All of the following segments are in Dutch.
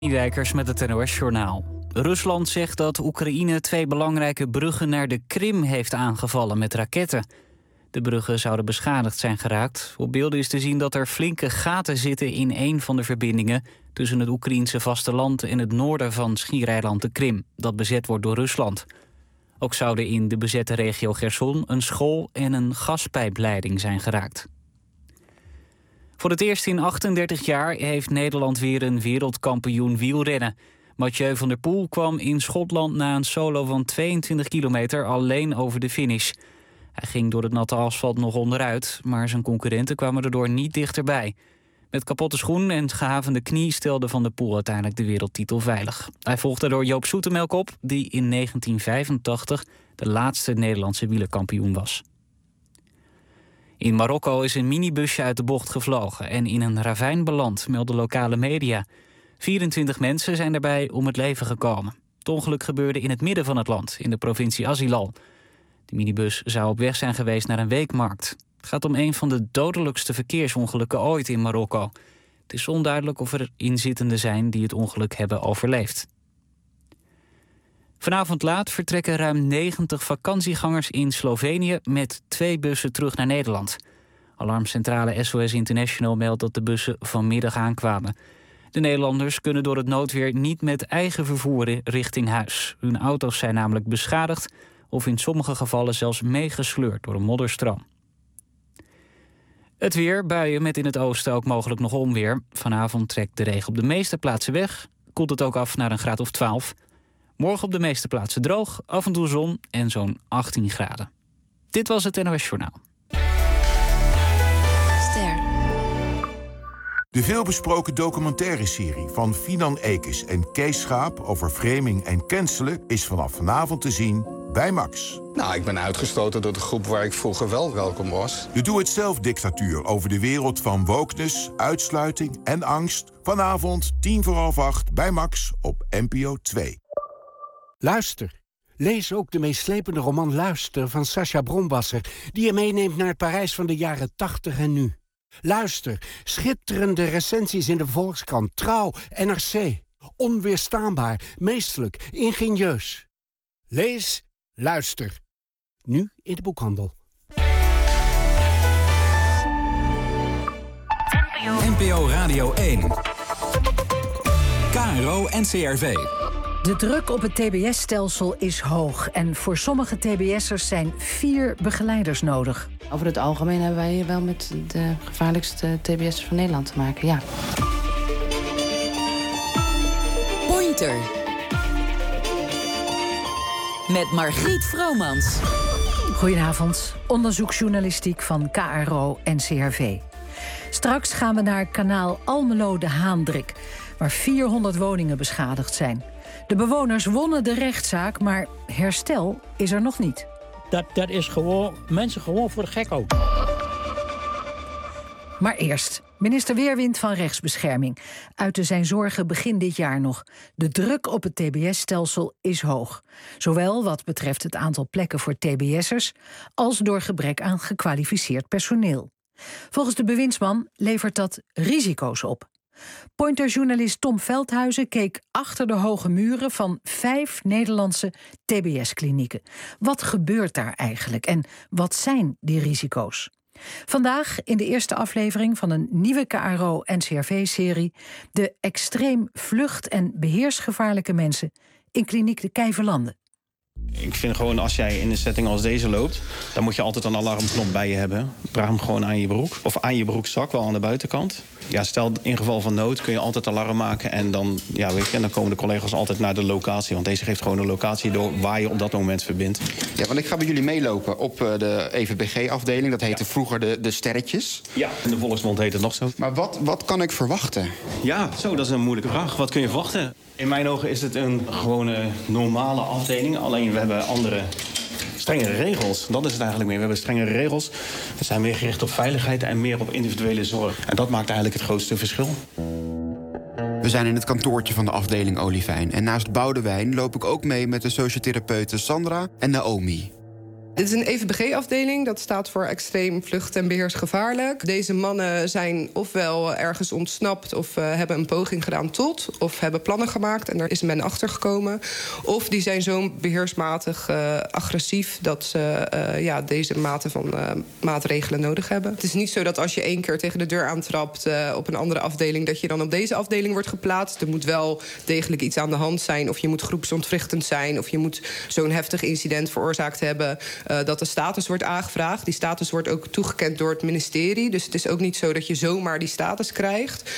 Dijkers met het NOS-journaal. Rusland zegt dat Oekraïne 2 belangrijke bruggen naar de Krim heeft aangevallen met raketten. De bruggen zouden beschadigd zijn geraakt. Op beelden is te zien dat er flinke gaten zitten in een van de verbindingen tussen het Oekraïense vasteland en het noorden van schiereiland de Krim, dat bezet wordt door Rusland. Ook zouden in de bezette regio Cherson een school en een gaspijpleiding zijn geraakt. Voor het eerst in 38 jaar heeft Nederland weer een wereldkampioen wielrennen. Mathieu van der Poel kwam in Schotland na een solo van 22 kilometer alleen over de finish. Hij ging door het natte asfalt nog onderuit, maar zijn concurrenten kwamen erdoor niet dichterbij. Met kapotte schoen en gehavende knie stelde Van der Poel uiteindelijk de wereldtitel veilig. Hij volgde door Joop Zoetemelk op, die in 1985 de laatste Nederlandse wielerkampioen was. In Marokko is een minibusje uit de bocht gevlogen en in een ravijn beland, melden lokale media. 24 mensen zijn daarbij om het leven gekomen. Het ongeluk gebeurde in het midden van het land, in de provincie Azilal. De minibus zou op weg zijn geweest naar een weekmarkt. Het gaat om een van de dodelijkste verkeersongelukken ooit in Marokko. Het is onduidelijk of er inzittenden zijn die het ongeluk hebben overleefd. Vanavond laat vertrekken ruim 90 vakantiegangers in Slovenië met 2 bussen terug naar Nederland. Alarmcentrale SOS International meldt dat de bussen vanmiddag aankwamen. De Nederlanders kunnen door het noodweer niet met eigen vervoer richting huis. Hun auto's zijn namelijk beschadigd of in sommige gevallen zelfs meegesleurd door een modderstroom. Het weer, buien met in het oosten ook mogelijk nog onweer. Vanavond trekt de regen op de meeste plaatsen weg. Koelt het ook af naar een graad of 12. Morgen op de meeste plaatsen droog, af en toe zon en zo'n 18 graden. Dit was het NOS Journaal. Ster. De veelbesproken documentaire-serie van Finan Ekes en Kees Schaap over framing en cancelen is vanaf vanavond te zien bij Max. Nou, ik ben uitgestoten door de groep waar ik vroeger wel welkom was. De doe-het-zelf-dictatuur over de wereld van wokeness, uitsluiting en angst. Vanavond 7:50 bij Max op NPO 2. Luister. Lees ook de meeslepende roman Luister van Sacha Bronwasser, die je meeneemt naar het Parijs van de jaren 80 en nu. Luister. Schitterende recensies in de Volkskrant, Trouw, NRC. Onweerstaanbaar, meesterlijk, ingenieus. Lees, luister. Nu in de boekhandel. NPO Radio 1. KRO NCRV. De druk op het TBS-stelsel is hoog. En voor sommige TBS'ers zijn 4 begeleiders nodig. Over het algemeen hebben wij hier wel met de gevaarlijkste TBS'ers van Nederland te maken, ja. Pointer. Met Margriet Vromans. Goedenavond. Onderzoeksjournalistiek van KRO NCRV. Straks gaan we naar kanaal Almelo de Haandrik, waar 400 woningen beschadigd zijn. De bewoners wonnen de rechtszaak, maar herstel is er nog niet. Dat is gewoon mensen gewoon voor de gek ook. Maar eerst, minister Weerwind van Rechtsbescherming uitte zijn zorgen begin dit jaar nog. De druk op het TBS-stelsel is hoog. Zowel wat betreft het aantal plekken voor TBS'ers als door gebrek aan gekwalificeerd personeel. Volgens de bewindsman levert dat risico's op. Pointer-journalist Tom Veldhuizen keek achter de hoge muren van 5 Nederlandse TBS-klinieken. Wat gebeurt daar eigenlijk en wat zijn die risico's? Vandaag in de eerste aflevering van een nieuwe KRO-NCRV-serie... de extreem vlucht- en beheersgevaarlijke mensen in kliniek de Kijverlanden. Ik vind gewoon, als jij in een setting als deze loopt, dan moet je altijd een alarmknop bij je hebben. Draag hem gewoon aan je broek. Of aan je broekzak, wel aan de buitenkant. Ja, stel in geval van nood kun je altijd alarm maken. En dan, ja, weet je, en dan komen de collega's altijd naar de locatie. Want deze geeft gewoon een locatie door waar je op dat moment verbindt. Ja, want ik ga bij jullie meelopen op de EVBG-afdeling. Dat heette vroeger de sterretjes. Ja, in de volksmond heet het nog zo. Maar wat kan ik verwachten? Ja, zo, dat is een moeilijke vraag. Wat kun je verwachten? In mijn ogen is het een gewone normale afdeling. Alleen we hebben andere strengere regels. Dat is het eigenlijk meer. We hebben strengere regels. We zijn meer gericht op veiligheid en meer op individuele zorg. En dat maakt eigenlijk het grootste verschil. We zijn in het kantoortje van de afdeling Olivijn. En naast Boudewijn loop ik ook mee met de sociotherapeuten Sandra en Naomi. Dit is een EVBG-afdeling, dat staat voor extreem vlucht- en beheersgevaarlijk. Deze mannen zijn ofwel ergens ontsnapt of hebben een poging gedaan tot... of hebben plannen gemaakt en daar is men achter gekomen. Of die zijn zo beheersmatig agressief dat ze deze mate van maatregelen nodig hebben. Het is niet zo dat als je 1 keer tegen de deur aantrapt op een andere afdeling... dat je dan op deze afdeling wordt geplaatst. Er moet wel degelijk iets aan de hand zijn. Of je moet groepsontwrichtend zijn. Of je moet zo'n heftig incident veroorzaakt hebben... dat de status wordt aangevraagd. Die status wordt ook toegekend door het ministerie. Dus het is ook niet zo dat je zomaar die status krijgt.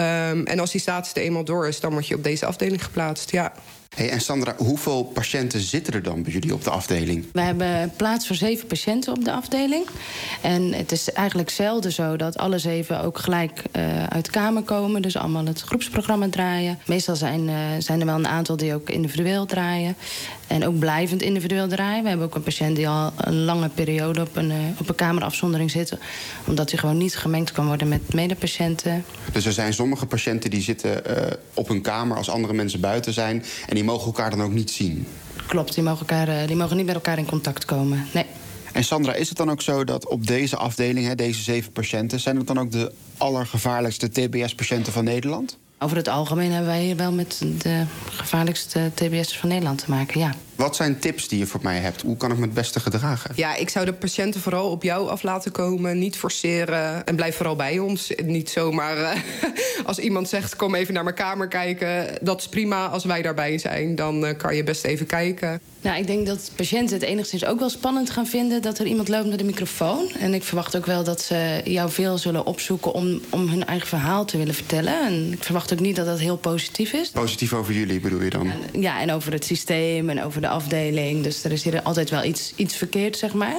En als die status er eenmaal door is, dan word je op deze afdeling geplaatst, ja. Hey, en Sandra, hoeveel patiënten zitten er dan bij jullie op de afdeling? We hebben plaats voor 7 patiënten op de afdeling. En het is eigenlijk zelden zo dat alle 7 ook gelijk uit de kamer komen. Dus allemaal het groepsprogramma draaien. Meestal zijn er wel een aantal die ook individueel draaien. En ook blijvend individueel draaien. We hebben ook een patiënt die al een lange periode op een kamerafzondering zit. Omdat hij gewoon niet gemengd kan worden met medepatiënten. Dus er zijn sommige patiënten die zitten op hun kamer als andere mensen buiten zijn. En die mogen elkaar dan ook niet zien? Klopt, die mogen niet met elkaar in contact komen, nee. En Sandra, is het dan ook zo dat op deze afdeling, deze 7 patiënten... zijn het dan ook de allergevaarlijkste TBS-patiënten van Nederland? Over het algemeen hebben wij hier wel met de gevaarlijkste TBS'ers van Nederland te maken, ja. Wat zijn tips die je voor mij hebt? Hoe kan ik me het beste gedragen? Ja, ik zou de patiënten vooral op jou af laten komen. Niet forceren. En blijf vooral bij ons. Niet zomaar als iemand zegt, kom even naar mijn kamer kijken. Dat is prima. Als wij daarbij zijn, dan kan je best even kijken. Nou, ik denk dat patiënten het enigszins ook wel spannend gaan vinden... dat er iemand loopt met een microfoon. En ik verwacht ook wel dat ze jou veel zullen opzoeken... om hun eigen verhaal te willen vertellen. En ik verwacht ook niet dat dat heel positief is. Positief over jullie, bedoel je dan? Ja, en over het systeem en over de afdeling. Dus er is hier altijd wel iets verkeerd, zeg maar.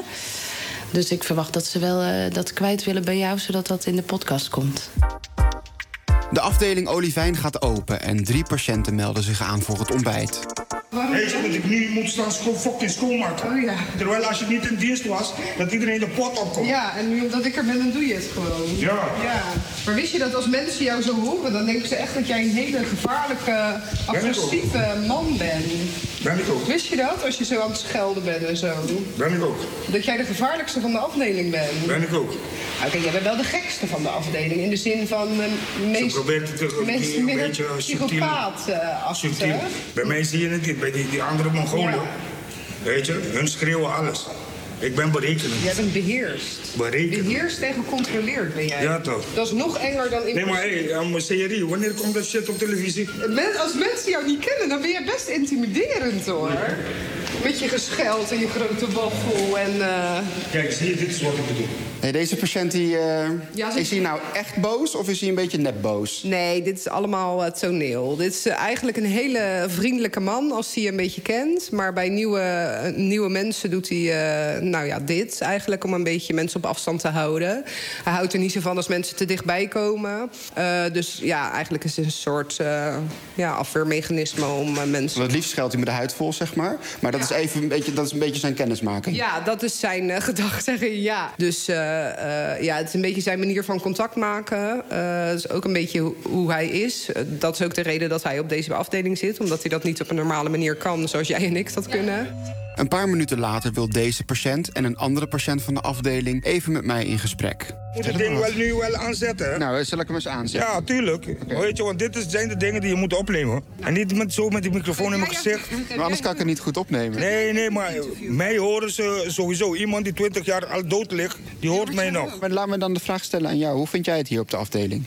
Dus ik verwacht dat ze wel dat kwijt willen bij jou... zodat dat in de podcast komt. De afdeling Olivijn gaat open en 3 patiënten melden zich aan voor het ontbijt. Weet je dat ik nu moet staan fucking schoonmaken? Oh, ja. Terwijl als je niet in dienst was, dat iedereen de pot opkomt. Ja, en nu omdat ik er ben, dan doe je het gewoon. Ja. Maar wist je dat als mensen jou zo horen, dan denken ze echt dat jij een hele gevaarlijke, agressieve man bent? Ben ik ook. Wist je dat, als je zo aan het schelden bent en zo? Ben ik ook. Dat jij de gevaarlijkste van de afdeling bent? Ben ik ook. Oké, jij bent wel de gekste van de afdeling. In de zin van meest psychopaat-achtig. Bij mij zie je het niet. Bij die andere Mongolen. Ja. Weet je, hun schreeuwen alles. Ik ben berekenend. Jij bent beheerst. Beheerst en gecontroleerd ben jij. Ja, toch. Dat is nog enger dan in... Nee, maar hey, serie, wanneer komt dat shit op televisie? Als mensen jou niet kennen, dan ben je best intimiderend, hoor. Met je gescheld en je grote waffel en... Kijk, zie je, dit is wat ik bedoel. Hey, deze patiënt, is hij nou echt boos of is hij een beetje net boos? Nee, dit is allemaal toneel. Dit is eigenlijk een hele vriendelijke man als hij je een beetje kent. Maar bij nieuwe mensen doet hij dit eigenlijk om een beetje mensen op afstand te houden. Hij houdt er niet zo van als mensen te dichtbij komen. Dus ja, eigenlijk is het een soort afweermechanisme om mensen... Het liefst scheldt hij met de huid vol, zeg maar. Maar dat is even een beetje zijn kennismaking. Ja, dat is zijn gedachte, ja. Dus het is een beetje zijn manier van contact maken. Dat is ook een beetje hoe hij is. Dat is ook de reden dat hij op deze afdeling zit. Omdat hij dat niet op een normale manier kan, zoals jij en ik dat kunnen. Een paar minuten later wil deze patiënt en een andere patiënt van de afdeling even met mij in gesprek. Moet het ding nu wel aanzetten? Hè? Nou, zal ik hem eens aanzetten? Ja, tuurlijk. Okay. Weet je, want dit zijn de dingen die je moet opnemen. En niet met die microfoon in mijn gezicht. Maar anders kan ik het niet goed opnemen. Nee, maar mij horen ze sowieso. Iemand die 20 jaar al dood ligt, die hoort mij nog. Maar laat me dan de vraag stellen aan jou. Hoe vind jij het hier op de afdeling?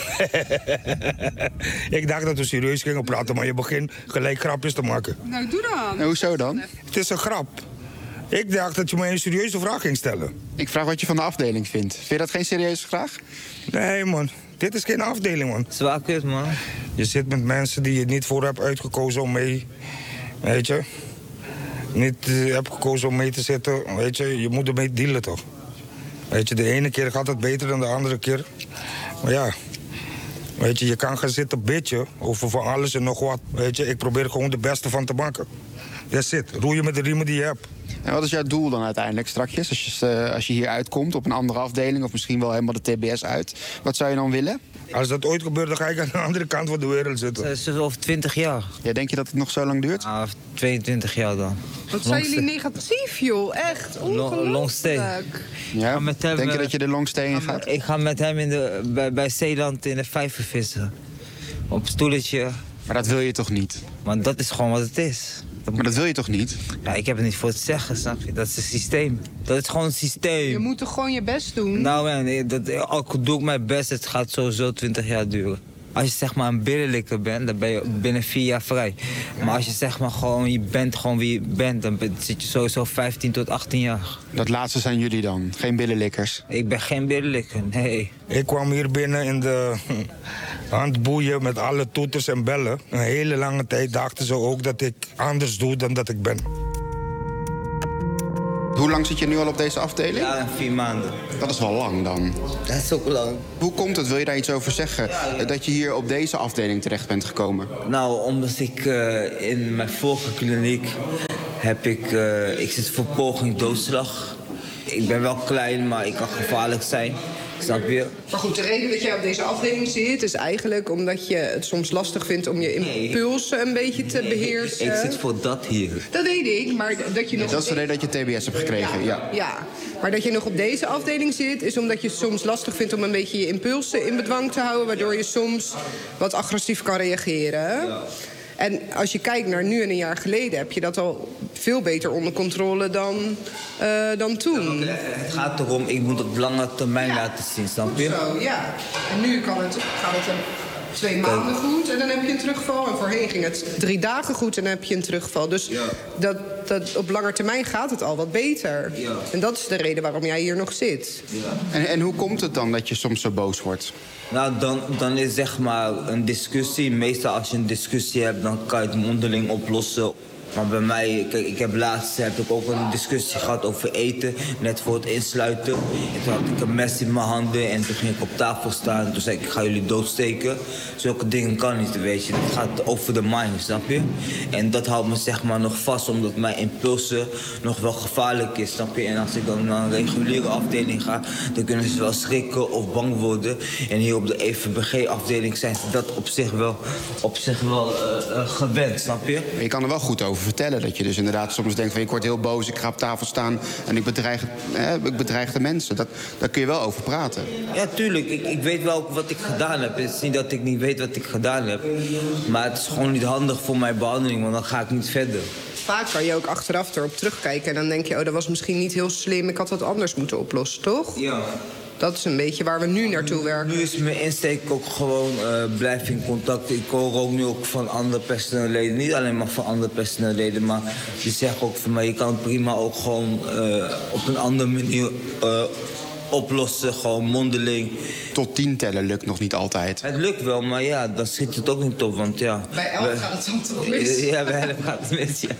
Ik dacht dat we serieus gingen praten, maar je begint gelijk grapjes te maken. Nou, doe dan. En hoezo dan? Het is een grap. Ik dacht dat je mij een serieuze vraag ging stellen. Ik vraag wat je van de afdeling vindt. Vind je dat geen serieuze vraag? Nee, man. Dit is geen afdeling, man. Zwak is, man. Je zit met mensen die je niet voor hebt uitgekozen om mee... Weet je? Niet hebt gekozen om mee te zitten. Weet je, je moet ermee dealen, toch? Weet je, de ene keer gaat het beter dan de andere keer. Maar ja... Weet je, je kan gaan zitten bitchen over van alles en nog wat. Weet je, ik probeer gewoon de beste van te maken. That's it. Roeien met de riemen die je hebt. En wat is jouw doel dan uiteindelijk strakjes? Als je hier uitkomt op een andere afdeling of misschien wel helemaal de TBS uit. Wat zou je dan willen? Als dat ooit gebeurt, dan ga ik aan de andere kant van de wereld zitten. Over 20 jaar. Ja, denk je dat het nog zo lang duurt? 22 jaar dan. Wat zijn jullie negatief, joh. Echt, ongelooflijk. Ja, denk je dat je de longstay in gaat? Ik ga met hem bij Zeeland in de vijver vissen. Op een stoeltje. Maar dat wil je toch niet? Want dat is gewoon wat het is. Maar dat wil je toch niet? Ja, ik heb het niet voor te zeggen, snap je? Dat is het systeem. Dat is gewoon een systeem. Je moet toch gewoon je best doen? Nou man, ook doe ik mijn best, het gaat sowieso 20 jaar duren. Als je zeg maar een billenlikker bent, dan ben je binnen 4 jaar vrij. Maar als je zeg maar gewoon, je bent gewoon wie je bent, dan zit je sowieso 15 tot 18 jaar. Dat laatste zijn jullie dan? Geen billenlikkers? Ik ben geen billenlikker, nee. Ik kwam hier binnen in de handboeien met alle toeters en bellen. Een hele lange tijd dachten ze ook dat ik anders doe dan dat ik ben. Hoe lang zit je nu al op deze afdeling? Ja, 4 maanden. Dat is wel lang dan. Dat is ook lang. Hoe komt het, wil je daar iets over zeggen, dat je hier op deze afdeling terecht bent gekomen? Nou, omdat ik in mijn vorige kliniek heb ik zit voor poging doodslag. Ik ben wel klein, maar ik kan gevaarlijk zijn. Snap je? Maar goed, de reden dat jij op deze afdeling zit is eigenlijk omdat je het soms lastig vindt om je impulsen een beetje te beheersen. Ik zit voor dat hier. Dat weet ik, maar dat je nog... Dat is de reden dat je TBS hebt gekregen, ja. Ja, maar dat je nog op deze afdeling zit is omdat je soms lastig vindt om een beetje je impulsen in bedwang te houden, waardoor je soms wat agressief kan reageren. Ja. En als je kijkt naar nu en een jaar geleden, heb je dat al veel beter onder controle dan toen. Ja, het gaat erom, ik moet het op lange termijn laten zien, snap je? Zo, ja. En nu gaat het 2 maanden goed en dan heb je een terugval. En voorheen ging het 3 dagen goed en dan heb je een terugval. Dus dat op lange termijn gaat het al wat beter. Ja. En dat is de reden waarom jij hier nog zit. Ja. En hoe komt het dan dat je soms zo boos wordt? Nou, dan is zeg maar een discussie. Meestal als je een discussie hebt, dan kan je het mondeling oplossen. Maar bij mij, kijk, ik heb laatst ook een discussie gehad over eten, net voor het insluiten. En toen had ik een mes in mijn handen en toen ging ik op tafel staan. En toen zei ik ga jullie doodsteken. Zulke dingen kan niet, weet je. Het gaat over de mind, snap je? En dat houdt me zeg maar nog vast, omdat mijn impulsen nog wel gevaarlijk is, snap je? En als ik dan naar een reguliere afdeling ga, dan kunnen ze wel schrikken of bang worden. En hier op de EVBG-afdeling zijn ze dat op zich wel gewend, snap je? Je kan er wel goed over vertellen dat je dus inderdaad soms denkt van ik word heel boos, ik ga op tafel staan en ik bedreig de mensen. Daar kun je wel over praten. Ja, tuurlijk. Ik weet wel wat ik gedaan heb. Het is niet dat ik niet weet wat ik gedaan heb. Maar het is gewoon niet handig voor mijn behandeling, want dan ga ik niet verder. Vaak kan je ook achteraf erop terugkijken en dan denk je, oh, dat was misschien niet heel slim, ik had wat anders moeten oplossen, toch? Ja. Dat is een beetje waar we nu naartoe werken. Nu is mijn insteek ook gewoon blijf in contact. Ik hoor ook nu ook van andere personeelleden. Niet alleen maar van andere personeelleden, maar die zeggen ook van mij, je kan het prima ook gewoon op een andere manier oplossen, gewoon mondeling. Tot 10 tellen lukt nog niet altijd. Het lukt wel, maar ja, dan schiet het ook niet op, want ja... Bij 11 gaat het dan toch mis? Ja, bij 11 gaat het mis, ja.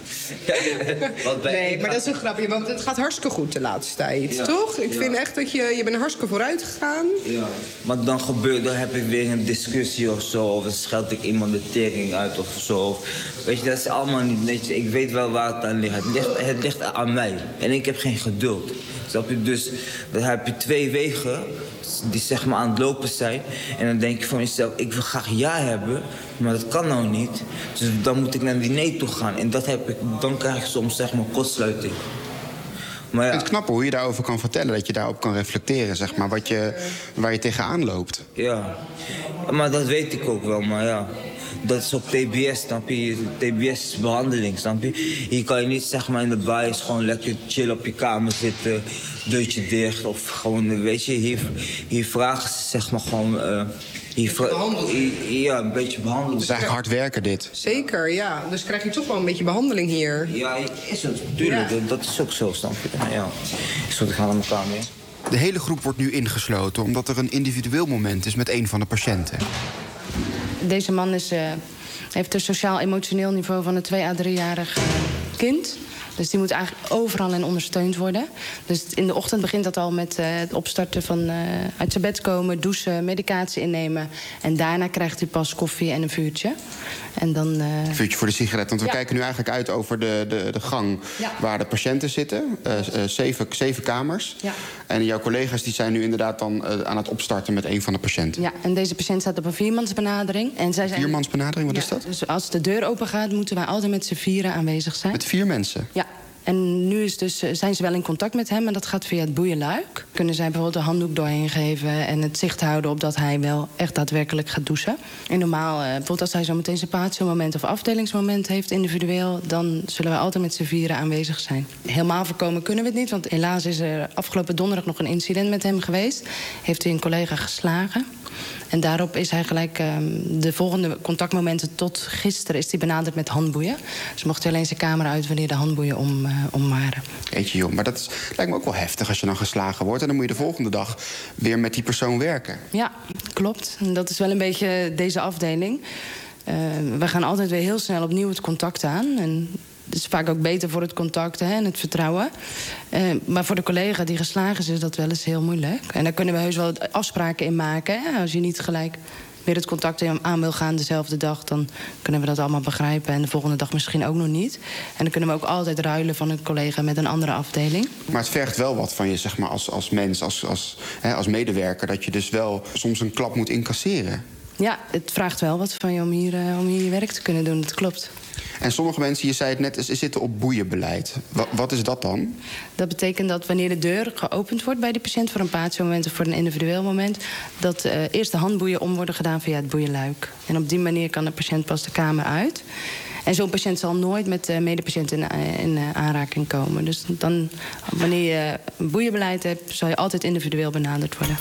Nee, maar dat is een grapje, want het gaat hartstikke goed de laatste tijd, toch? Ik vind echt dat je bent hartstikke vooruit gegaan. Ja, maar dan heb ik weer een discussie of zo, of dan scheld ik iemand de tering uit of zo. Weet je, dat is allemaal niet netjes. Ik weet wel waar het aan ligt. Het ligt aan mij. En ik heb geen geduld. Snap je? Dus dan heb je 2 wegen die zeg maar aan het lopen zijn. En dan denk je van jezelf, ik wil graag ja hebben, maar dat kan nou niet. Dus dan moet ik naar die nee toe gaan. En dan krijg ik soms zeg maar kortsluiting. Maar ja. Het is knap hoe je daarover kan vertellen, dat je daarop kan reflecteren, zeg maar, waar je tegenaan loopt. Ja, maar dat weet ik ook wel, maar ja. Dat is op TBS, snap je? TBS is behandeling, snap je? Hier kan je niet zeg maar in de bias gewoon lekker chill op je kamer zitten, deurtje dicht of gewoon, weet je, hier vragen ze zeg maar gewoon... Ja, een beetje behandeling. Het is eigenlijk hard werken dit. Zeker, ja. Dus krijg je toch wel een beetje behandeling hier. Ja, is het natuurlijk. Ja. Dat is ook zo, snap je? Ja. Ik ga naar mijn kamer. De hele groep wordt nu ingesloten omdat er een individueel moment is met een van de patiënten. Deze man heeft een sociaal-emotioneel niveau van een 2 à 3-jarig kind. Dus die moet eigenlijk overal in ondersteund worden. Dus in de ochtend begint dat al met het opstarten van uit zijn bed komen, douchen, medicatie innemen. En daarna krijgt hij pas koffie en een vuurtje. En dan, een vuurtje voor de sigaret. Want we kijken nu eigenlijk uit over de gang waar de patiënten zitten. 7 kamers. Ja. En jouw collega's die zijn nu inderdaad dan aan het opstarten met een van de patiënten. Ja, en deze patiënt staat op een 4-mansbenadering. En zij zijn... 4-mansbenadering, wat is dat? Dus als de deur open gaat, moeten wij altijd met z'n 4 aanwezig zijn. Met 4 mensen? Ja. En nu zijn ze wel in contact met hem, maar dat gaat via het boeienluik. Kunnen zij bijvoorbeeld een handdoek doorheen geven en het zicht houden op dat hij wel echt daadwerkelijk gaat douchen. En normaal, bijvoorbeeld als hij zo meteen zijn patiomoment of afdelingsmoment heeft individueel, dan zullen we altijd met z'n 4 aanwezig zijn. Helemaal voorkomen kunnen we het niet, want helaas is er afgelopen donderdag nog een incident met hem geweest. Heeft hij een collega geslagen. En daarop is hij gelijk de volgende contactmomenten tot gisteren is hij benaderd met handboeien. Dus mocht hij alleen zijn kamer uit wanneer de handboeien om waren. Jeetje joh, maar dat lijkt me ook wel heftig als je dan geslagen wordt. En dan moet je de volgende dag weer met die persoon werken. Ja, klopt. En dat is wel een beetje deze afdeling. We gaan altijd weer heel snel opnieuw het contact aan. En het is vaak ook beter voor het contact en het vertrouwen. Maar voor de collega die geslagen is dat wel eens heel moeilijk. En daar kunnen we heus wel afspraken in maken. Hè? Als je niet gelijk weer het contact aan wil gaan dezelfde dag, dan kunnen we dat allemaal begrijpen. En de volgende dag misschien ook nog niet. En dan kunnen we ook altijd ruilen van een collega met een andere afdeling. Maar het vergt wel wat van je, zeg maar, als mens, als medewerker, dat je dus wel soms een klap moet incasseren. Ja, het vraagt wel wat van je om hier je werk te kunnen doen, dat klopt. En sommige mensen, je zei het net, zitten op boeienbeleid. Wat is dat dan? Dat betekent dat wanneer de deur geopend wordt bij de patiënt voor een patiomoment of voor een individueel moment, dat eerst de handboeien om worden gedaan via het boeienluik. En op die manier kan de patiënt pas de kamer uit. En zo'n patiënt zal nooit met de medepatiënt in aanraking komen. Dus dan, wanneer je een boeienbeleid hebt, zal je altijd individueel benaderd worden.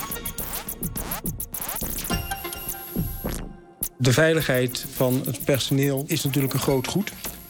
De veiligheid van het personeel is natuurlijk een groot goed.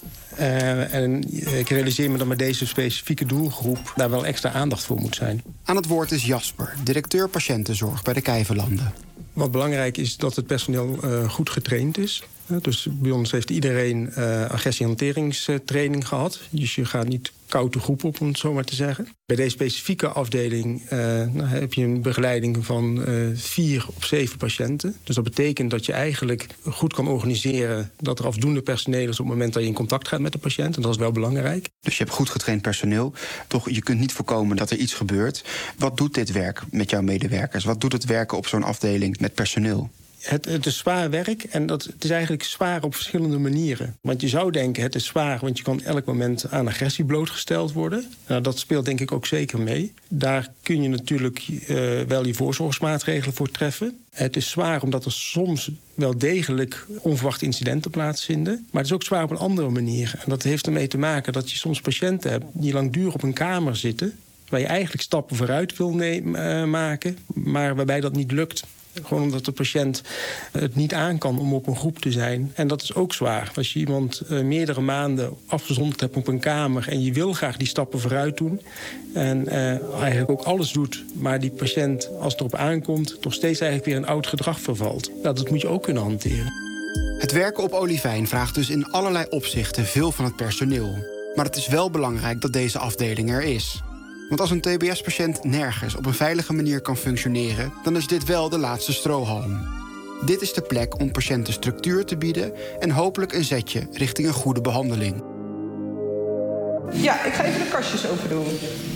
En ik realiseer me dat met deze specifieke doelgroep daar wel extra aandacht voor moet zijn. Aan het woord is Jasper, directeur patiëntenzorg bij de Kijverlanden. Wat belangrijk is dat het personeel goed getraind is. Dus bij ons heeft iedereen agressiehanteringstraining gehad. Dus je gaat niet koud de groep op, om het zo maar te zeggen. Bij deze specifieke afdeling heb je een begeleiding van 4 op 7 patiënten. Dus dat betekent dat je eigenlijk goed kan organiseren dat er afdoende personeel is op het moment dat je in contact gaat met de patiënt. En dat is wel belangrijk. Dus je hebt goed getraind personeel. Toch, je kunt niet voorkomen dat er iets gebeurt. Wat doet dit werk met jouw medewerkers? Wat doet het werken op zo'n afdeling met personeel? Het is zwaar werk en het is eigenlijk zwaar op verschillende manieren. Want je zou denken, het is zwaar, want je kan elk moment aan agressie blootgesteld worden. Nou, dat speelt denk ik ook zeker mee. Daar kun je natuurlijk wel je voorzorgsmaatregelen voor treffen. Het is zwaar omdat er soms wel degelijk onverwachte incidenten plaatsvinden. Maar het is ook zwaar op een andere manier. En dat heeft ermee te maken dat je soms patiënten hebt die langdurig op een kamer zitten, waar je eigenlijk stappen vooruit wil maken, maar waarbij dat niet lukt. Gewoon omdat de patiënt het niet aan kan om op een groep te zijn. En dat is ook zwaar. Als je iemand meerdere maanden afgezonderd hebt op een kamer en je wil graag die stappen vooruit doen en eigenlijk ook alles doet, maar die patiënt, als het erop aankomt, toch steeds eigenlijk weer een oud gedrag vervalt. Nou, dat moet je ook kunnen hanteren. Het werken op Olivijn vraagt dus in allerlei opzichten veel van het personeel. Maar het is wel belangrijk dat deze afdeling er is. Want als een TBS-patiënt nergens op een veilige manier kan functioneren, dan is dit wel de laatste strohalm. Dit is de plek om patiënten structuur te bieden en hopelijk een zetje richting een goede behandeling. Ja, ik ga even de kastjes open doen.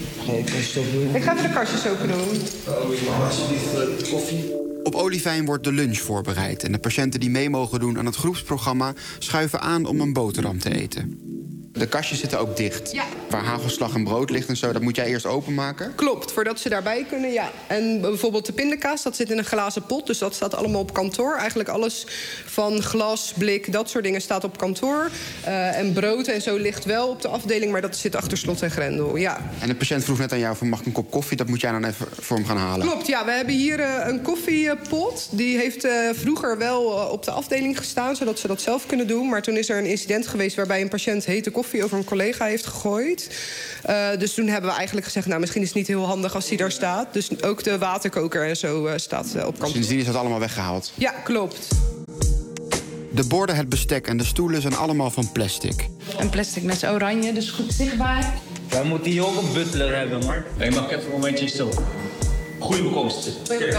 Ik ga even de kastjes open doen. Alsjeblieft koffie. Op Olivijn wordt de lunch voorbereid en de patiënten die mee mogen doen aan het groepsprogramma schuiven aan om een boterham te eten. De kastjes zitten ook dicht. Ja. Waar hagelslag en brood ligt en zo, dat moet jij eerst openmaken? Klopt, voordat ze daarbij kunnen, ja. En bijvoorbeeld de pindakaas, dat zit in een glazen pot. Dus dat staat allemaal op kantoor. Eigenlijk alles van glas, blik, dat soort dingen staat op kantoor. En brood en zo ligt wel op de afdeling, maar dat zit achter slot en grendel, ja. En de patiënt vroeg net aan jou van, mag ik een kop koffie? Dat moet jij dan even voor hem gaan halen. Klopt, ja. We hebben hier een koffiepot. Die heeft vroeger wel op de afdeling gestaan, zodat ze dat zelf kunnen doen. Maar toen is er een incident geweest waarbij een patiënt hete koffie over een collega heeft gegooid. Dus toen hebben we eigenlijk gezegd, nou, misschien is het niet heel handig als die daar staat. Dus ook de waterkoker en zo staat op kantoor. Sindsdien is dat allemaal weggehaald? Ja, klopt. De borden, het bestek en de stoelen zijn allemaal van plastic. Een plastic met oranje, dus goed zichtbaar. Wij moeten hier ook een butler hebben, man. Hey, mag ik even een momentje stil? Goeie bekomst.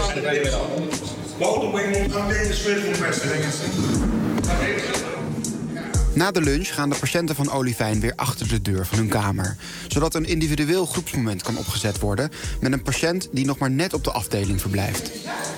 Na de lunch gaan de patiënten van Olivijn weer achter de deur van hun kamer. Zodat een individueel groepsmoment kan opgezet worden met een patiënt die nog maar net op de afdeling verblijft.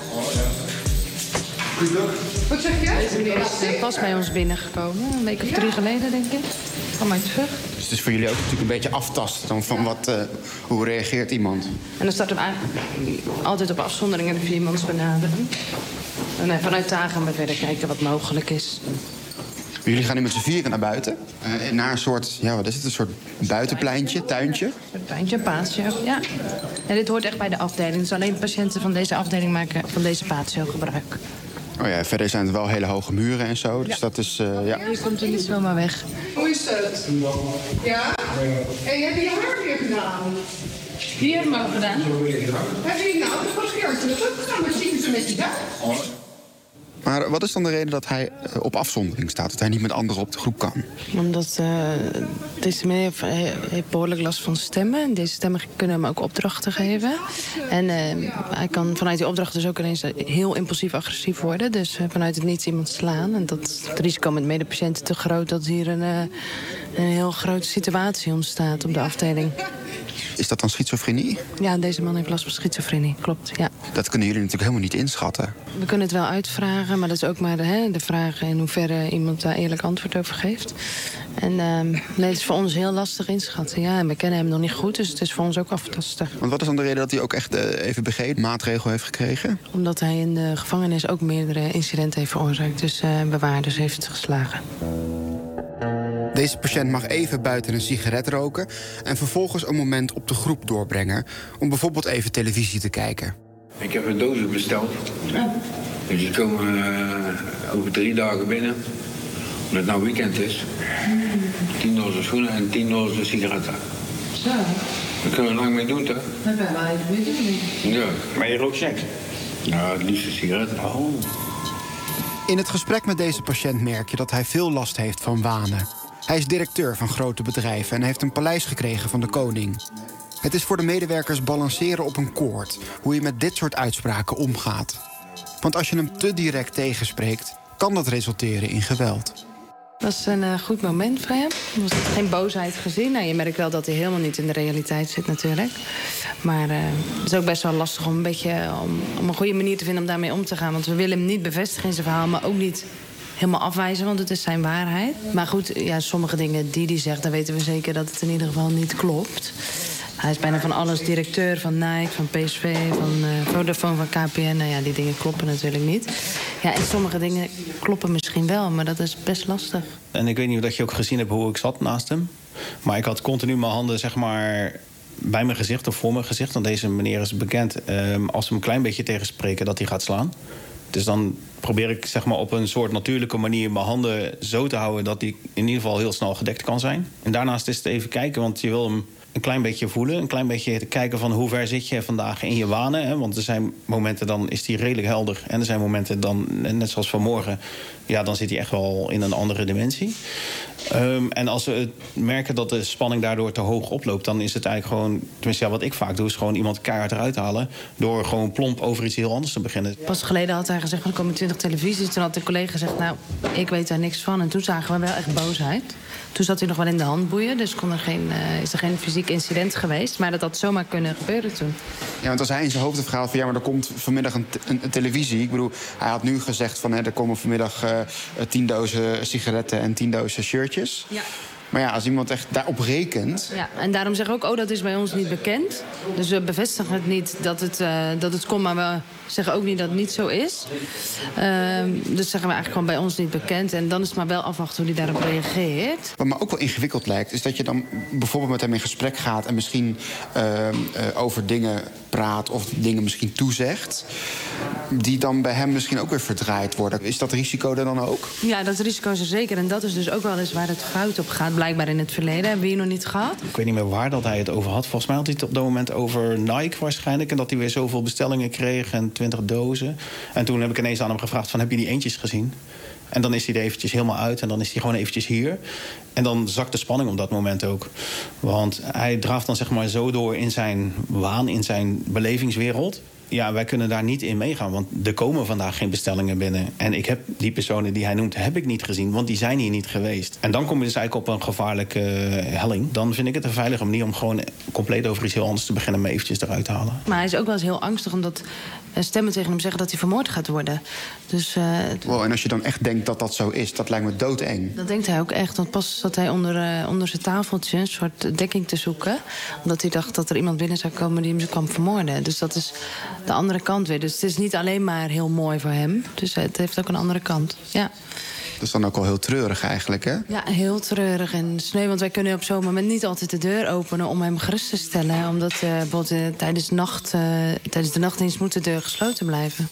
Wat zeg je? Hij is pas bij ons binnengekomen, een week of 3 geleden, denk ik. Kwam uit Vught. Dus het is voor jullie ook natuurlijk een beetje aftasten dan van hoe reageert iemand? En dan starten we eigenlijk altijd op afzonderingen de 4-mansbenadering. En vanuit daar gaan we verder kijken wat mogelijk is. Jullie gaan nu met z'n vieren naar buiten. Naar een soort, wat is het? Een soort buitenpleintje, tuintje? Een soort tuintje, patio, ja. En dit hoort echt bij de afdeling. Dus alleen patiënten van deze afdeling maken van deze patio gebruik. Oh ja, verder zijn het wel hele hoge muren en zo. Dus dat is, Je komt er niet zomaar weg. Hoe is het? Ja? En heb je je haar weer gedaan? Die hebben we ook gedaan. Heb je nou? Dat was keer terug. Wat zien ze met die daar? Maar wat is dan de reden dat hij op afzondering staat? Dat hij niet met anderen op de groep kan? Omdat deze meneer heeft behoorlijk last van stemmen. En deze stemmen kunnen hem ook opdrachten geven. En hij kan vanuit die opdrachten dus ook ineens heel impulsief agressief worden. Dus vanuit het niets iemand slaan. En dat het risico met medepatiënten te groot dat hier een heel grote situatie ontstaat op de afdeling. Is dat dan schizofrenie? Ja, deze man heeft last van schizofrenie, klopt, ja. Dat kunnen jullie natuurlijk helemaal niet inschatten. We kunnen het wel uitvragen, maar dat is ook maar de vraag in hoeverre iemand daar eerlijk antwoord over geeft. En nee, het is voor ons heel lastig inschatten. Ja, en we kennen hem nog niet goed, dus het is voor ons ook aftastig. Want wat is dan de reden dat hij ook echt even maatregel heeft gekregen? Omdat hij in de gevangenis ook meerdere incidenten heeft veroorzaakt. Dus bewaarders heeft het geslagen. Deze patiënt mag even buiten een sigaret roken en vervolgens een moment op de groep doorbrengen om bijvoorbeeld even televisie te kijken. Ik heb een doos besteld. Ja. Dus die komen over 3 dagen binnen. Omdat het nou weekend is. 10 dozen schoenen en 10 dozen sigaretten. Zo. Daar kunnen we lang mee doen, toch? Dat ben wel even mee. Ja. Maar je rookt check? Ja, het liefste sigaretten. Oh. In het gesprek met deze patiënt merk je dat hij veel last heeft van wanen. Hij is directeur van grote bedrijven en heeft een paleis gekregen van de koning. Het is voor de medewerkers balanceren op een koord hoe je met dit soort uitspraken omgaat. Want als je hem te direct tegenspreekt, kan dat resulteren in geweld. Dat was een goed moment voor hem. Er was geen boosheid gezien. Nou, je merkt wel dat hij helemaal niet in de realiteit zit natuurlijk. Maar het is ook best wel lastig om een beetje om een goede manier te vinden om daarmee om te gaan. Want we willen hem niet bevestigen in zijn verhaal, maar ook niet helemaal afwijzen, want het is zijn waarheid. Maar goed, ja, sommige dingen die hij zegt, dan weten we zeker dat het in ieder geval niet klopt. Hij is bijna van alles directeur, van Nike, van PSV, van Vodafone, van KPN. Nou ja, die dingen kloppen natuurlijk niet. Ja, en sommige dingen kloppen misschien wel, maar dat is best lastig. En ik weet niet of je ook gezien hebt hoe ik zat naast hem. Maar ik had continu mijn handen, zeg maar, bij mijn gezicht of voor mijn gezicht. Want deze meneer is bekend, als we hem een klein beetje tegenspreken, dat hij gaat slaan. Dus dan probeer ik, zeg maar, op een soort natuurlijke manier mijn handen zo te houden dat die in ieder geval heel snel gedekt kan zijn. En daarnaast is het even kijken, want je wil hem een klein beetje voelen. Een klein beetje kijken van hoe ver zit je vandaag in je wanen. Hè? Want er zijn momenten dan is hij redelijk helder. En er zijn momenten dan, net zoals vanmorgen, ja, dan zit hij echt wel in een andere dimensie. En als we merken dat de spanning daardoor te hoog oploopt, dan is het eigenlijk gewoon, tenminste ja, wat ik vaak doe, is gewoon iemand keihard eruit halen door gewoon plomp over iets heel anders te beginnen. Pas geleden had hij gezegd, er komen 20 televisies. Toen had de collega gezegd, nou, ik weet daar niks van. En toen zagen we wel echt boosheid. Toen zat hij nog wel in de handboeien, dus is er geen fysiek incident geweest. Maar dat had zomaar kunnen gebeuren toen. Ja, want als hij in zijn hoofd heeft gehaald van ja, maar er komt vanmiddag een televisie. Ik bedoel, hij had nu gezegd van er komen vanmiddag 10 dozen sigaretten en 10 dozen shirtjes. Ja. Maar ja, als iemand echt daarop rekent. Ja, en daarom zeggen we ook, dat is bij ons niet bekend. Dus we bevestigen het niet dat het komt, maar we zeggen ook niet dat het niet zo is. Dus zeggen we eigenlijk gewoon bij ons niet bekend. En dan is het maar wel afwachten hoe hij daarop reageert. Wat me ook wel ingewikkeld lijkt, is dat je dan bijvoorbeeld met hem in gesprek gaat en misschien over dingen praat of dingen misschien toezegt, die dan bij hem misschien ook weer verdraaid worden. Is dat risico er dan ook? Ja, dat risico is er zeker. En dat is dus ook wel eens waar het fout op gaat, blijkbaar in het verleden. Hebben we hier nog niet gehad. Ik weet niet meer waar dat hij het over had. Volgens mij had hij het op dat moment over Nike waarschijnlijk. En dat hij weer zoveel bestellingen kreeg en 20 dozen. En toen heb ik ineens aan hem gevraagd van, heb je die eentjes gezien? En dan is hij er eventjes helemaal uit en dan is hij gewoon eventjes hier. En dan zakt de spanning op dat moment ook. Want hij draaft dan zeg maar zo door in zijn waan, in zijn belevingswereld. Ja, wij kunnen daar niet in meegaan, want er komen vandaag geen bestellingen binnen. En ik heb die personen die hij noemt, heb ik niet gezien, want die zijn hier niet geweest. En dan kom je dus eigenlijk op een gevaarlijke helling. Dan vind ik het een veilige manier om gewoon compleet over iets heel anders te beginnen, maar eventjes eruit te halen. Maar hij is ook wel eens heel angstig, omdat stemmen tegen hem zeggen dat hij vermoord gaat worden. Dus, en als je dan echt denkt dat dat zo is, dat lijkt me doodeng. Dat denkt hij ook echt, want pas zat hij onder zijn tafeltje een soort dekking te zoeken. Omdat hij dacht dat er iemand binnen zou komen die hem kwam vermoorden. Dus dat is de andere kant weer. Dus het is niet alleen maar heel mooi voor hem. Dus het heeft ook een andere kant, ja. Dat is dan ook al heel treurig eigenlijk, hè? Ja, heel treurig en sneu. Want wij kunnen op zo'n moment niet altijd de deur openen om hem gerust te stellen. Omdat bijvoorbeeld tijdens de nachtdienst moet de deur gesloten blijven.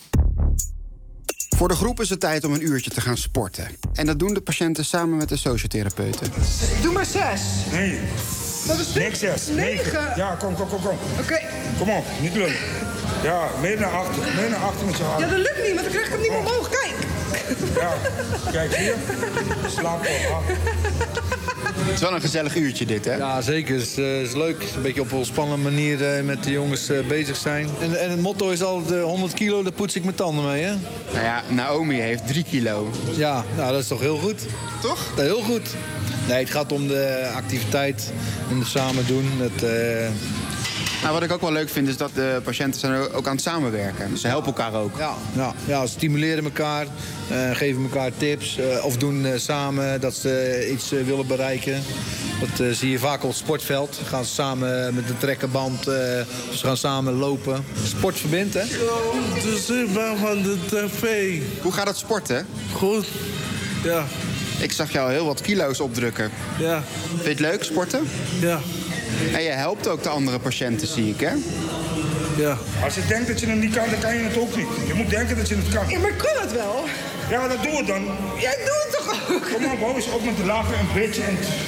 Voor de groep is het tijd om een uurtje te gaan sporten. En dat doen de patiënten samen met de sociotherapeuten. Doe maar 6. Nee. Dat is niks 6. 9. Ja, kom. Oké. Kom op, niet leuk. Ja, meer naar achter met je handen. Ja, dat lukt niet, want dan krijg ik hem niet meer omhoog. Kijk. Ja, kijk hier. Slaap op. Het is wel een gezellig uurtje dit, hè? Ja, zeker. Het is leuk. Een beetje op een ontspannen manier met de jongens bezig zijn. En het motto is altijd 100 kilo, daar poets ik mijn tanden mee, hè? Nou ja, Naomi heeft 3 kilo. Ja, nou, dat is toch heel goed? Toch? Ja, heel goed. Nee, het gaat om de activiteit en het samen doen. Nou, wat ik ook wel leuk vind is dat de patiënten zijn ook aan het samenwerken. Dus ze helpen elkaar ook. Ja, ze stimuleren elkaar, geven elkaar tips. Of doen samen dat ze iets willen bereiken. Dat zie je vaak op het sportveld. Dan gaan ze samen met een trekkerband, ze gaan samen lopen. Sport verbindt, hè? De zichtbaar van de tv. Hoe gaat het sporten? Goed, ja. Ik zag jou heel wat kilo's opdrukken. Ja. Vind je het leuk, sporten? Ja. En je helpt ook de andere patiënten, zie ik, hè? Ja. Als je denkt dat je het niet kan, dan kan je het ook niet. Je moet denken dat je het kan. Ja, maar ik kan het wel. Ja, dat doe het dan. Ja, ik doe het toch ook. Kom op, eens op met de lachen een beetje.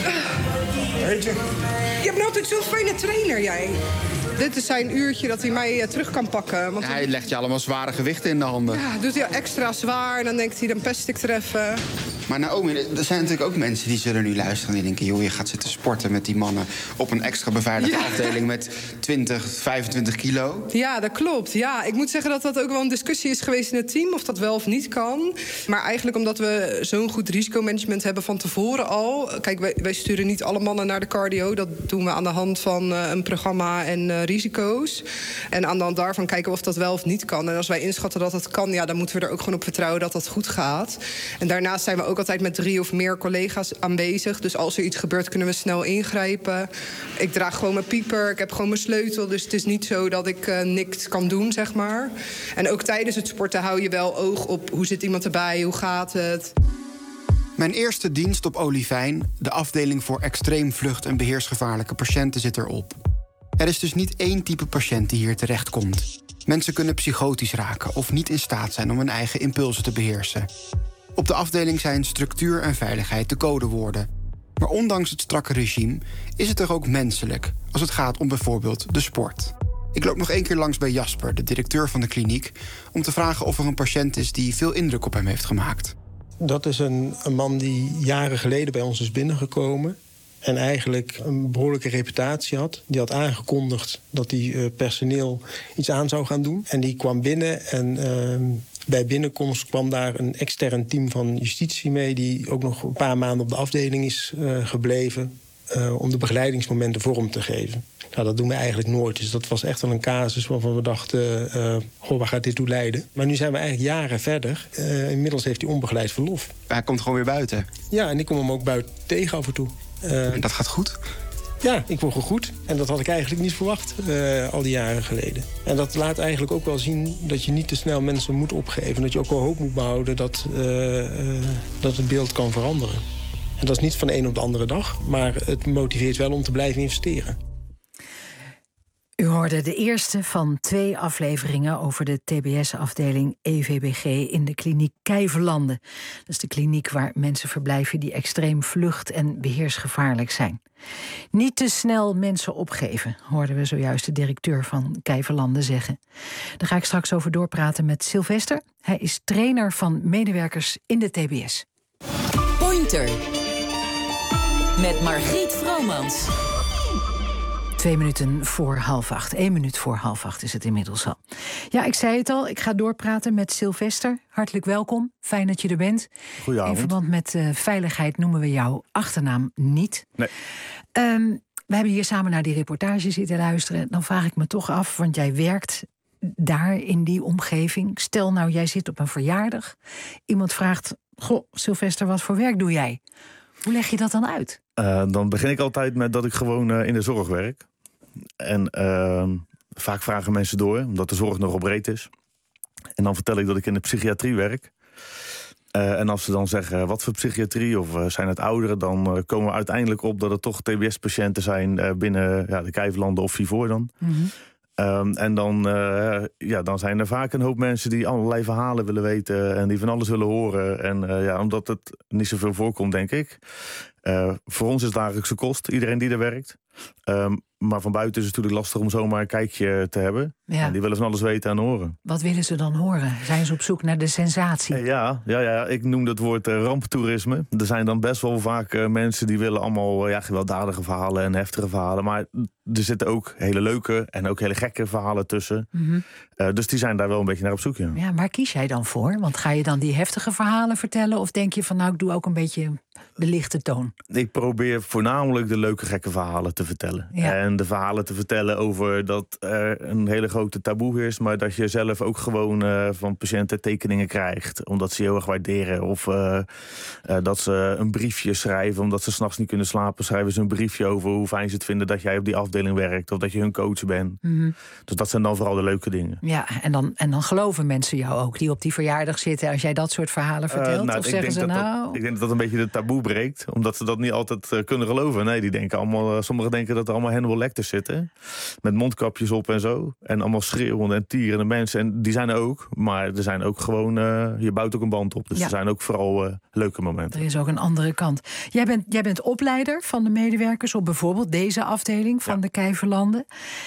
Weet je? Je hebt nou altijd zo'n fijne trainer, jij. Dit is zijn uurtje dat hij mij terug kan pakken. Want hij legt je allemaal zware gewichten in de handen. Ja, doet hij extra zwaar en dan denkt hij, dan pest ik treffen. Maar Naomi, er zijn natuurlijk ook mensen die zullen nu luisteren en die denken, joh, je gaat zitten sporten met die mannen op een extra beveiligde afdeling met 20, 25 kilo. Ja, dat klopt. Ja, ik moet zeggen dat dat ook wel een discussie is geweest in het team, of dat wel of niet kan. Maar eigenlijk omdat we zo'n goed risicomanagement hebben van tevoren al. Kijk, wij sturen niet alle mannen naar de cardio. Dat doen we aan de hand van een programma en risico's. En aan de hand daarvan kijken we of dat wel of niet kan. En als wij inschatten dat dat kan, ja, dan moeten we er ook gewoon op vertrouwen dat dat goed gaat. En daarnaast zijn we ook altijd met 3 of meer collega's aanwezig. Dus als er iets gebeurt, kunnen we snel ingrijpen. Ik draag gewoon mijn pieper, ik heb gewoon mijn sleutel. Dus het is niet zo dat ik niks kan doen, zeg maar. En ook tijdens het sporten hou je wel oog op hoe zit iemand erbij, hoe gaat het. Mijn eerste dienst op Olivijn, de afdeling voor extreem vlucht- en beheersgevaarlijke patiënten, zit erop. Er is dus niet één type patiënt die hier terechtkomt. Mensen kunnen psychotisch raken of niet in staat zijn om hun eigen impulsen te beheersen. Op de afdeling zijn structuur en veiligheid de codewoorden. Maar ondanks het strakke regime is het er ook menselijk als het gaat om bijvoorbeeld de sport. Ik loop nog 1 keer langs bij Jasper, de directeur van de kliniek, om te vragen of er een patiënt is die veel indruk op hem heeft gemaakt. Dat is een man die jaren geleden bij ons is binnengekomen en eigenlijk een behoorlijke reputatie had. Die had aangekondigd dat hij personeel iets aan zou gaan doen. En die kwam binnen en bij binnenkomst kwam daar een extern team van justitie mee, die ook nog een paar maanden op de afdeling is gebleven om de begeleidingsmomenten vorm te geven. Nou, dat doen we eigenlijk nooit. Dus dat was echt wel een casus waarvan we dachten, waar gaat dit toe leiden? Maar nu zijn we eigenlijk jaren verder. Inmiddels heeft hij onbegeleid verlof. Hij komt gewoon weer buiten? Ja, en ik kom hem ook buiten tegen af en toe. En dat gaat goed? Ja, ik word goed. En dat had ik eigenlijk niet verwacht al die jaren geleden. En dat laat eigenlijk ook wel zien dat je niet te snel mensen moet opgeven. Dat je ook wel hoop moet behouden dat het beeld kan veranderen. En dat is niet van de een op de andere dag. Maar het motiveert wel om te blijven investeren. U hoorde de eerste van 2 afleveringen over de TBS-afdeling EVBG in de kliniek Kijverlanden. Dat is de kliniek waar mensen verblijven die extreem vlucht- en beheersgevaarlijk zijn. Niet te snel mensen opgeven, hoorden we zojuist de directeur van Kijverlanden zeggen. Daar ga ik straks over doorpraten met Sylvester. Hij is trainer van medewerkers in de TBS. Pointer. Met Margriet Vromans. 2 minuten voor 7:30. 1 minuut voor 7:30 is het inmiddels al. Ja, ik zei het al, ik ga doorpraten met Sylvester. Hartelijk welkom, fijn dat je er bent. Goedenavond. In verband met veiligheid noemen we jouw achternaam niet. Nee. We hebben hier samen naar die reportage zitten luisteren. Dan vraag ik me toch af, want jij werkt daar in die omgeving. Stel nou, jij zit op een verjaardag. Iemand vraagt, goh, Sylvester, wat voor werk doe jij? Hoe leg je dat dan uit? Dan begin ik altijd met dat ik gewoon in de zorg werk. En vaak vragen mensen door, omdat de zorg nogal breed is. En dan vertel ik dat ik in de psychiatrie werk. En als ze dan zeggen, wat voor psychiatrie of zijn het ouderen... dan komen we uiteindelijk op dat het toch TBS-patiënten zijn... binnen de Kijverlanden of Vivoor dan. Mm-hmm. En dan zijn er vaak een hoop mensen die allerlei verhalen willen weten... en die van alles willen horen. En omdat het niet zoveel voorkomt, denk ik... voor ons is het dagelijkse kost, iedereen die er werkt. Maar van buiten is het natuurlijk lastig om zomaar een kijkje te hebben. Ja. En die willen van alles weten en horen. Wat willen ze dan horen? Zijn ze op zoek naar de sensatie? Ja, ik noem dat woord ramptoerisme. Er zijn dan best wel vaak mensen die willen allemaal gewelddadige verhalen en heftige verhalen. Maar er zitten ook hele leuke en ook hele gekke verhalen tussen. Mm-hmm. Dus die zijn daar wel een beetje naar op zoek, Ja, waar kies jij dan voor? Want ga je dan die heftige verhalen vertellen? Of denk je van, nou, ik doe ook een beetje de lichte toon? Ik probeer voornamelijk de leuke, gekke verhalen te vertellen. Ja. En de verhalen te vertellen over dat er een hele grote taboe is... maar dat je zelf ook gewoon van patiënten tekeningen krijgt... omdat ze je heel erg waarderen. Of dat ze een briefje schrijven, omdat ze 's nachts niet kunnen slapen... schrijven ze een briefje over hoe fijn ze het vinden dat jij op die afdeling werkt... of dat je hun coach bent. Mm-hmm. Dus dat zijn dan vooral de leuke dingen. Ja, en dan geloven mensen jou ook, die op die verjaardag zitten... als jij dat soort verhalen vertelt? Of zeggen ze ik denk dat dat een beetje de taboe breekt. Omdat ze dat niet altijd kunnen geloven. Nee, die denken allemaal, sommigen denken dat er allemaal Hannibal Lecters zitten. Met mondkapjes op en zo. En allemaal schreeuwende en tierende mensen. En die zijn er ook. Maar er zijn ook gewoon, je bouwt ook een band op. Dus er zijn ook vooral leuke momenten. Er is ook een andere kant. Jij bent opleider van de medewerkers op bijvoorbeeld deze afdeling van de Kijverlanden.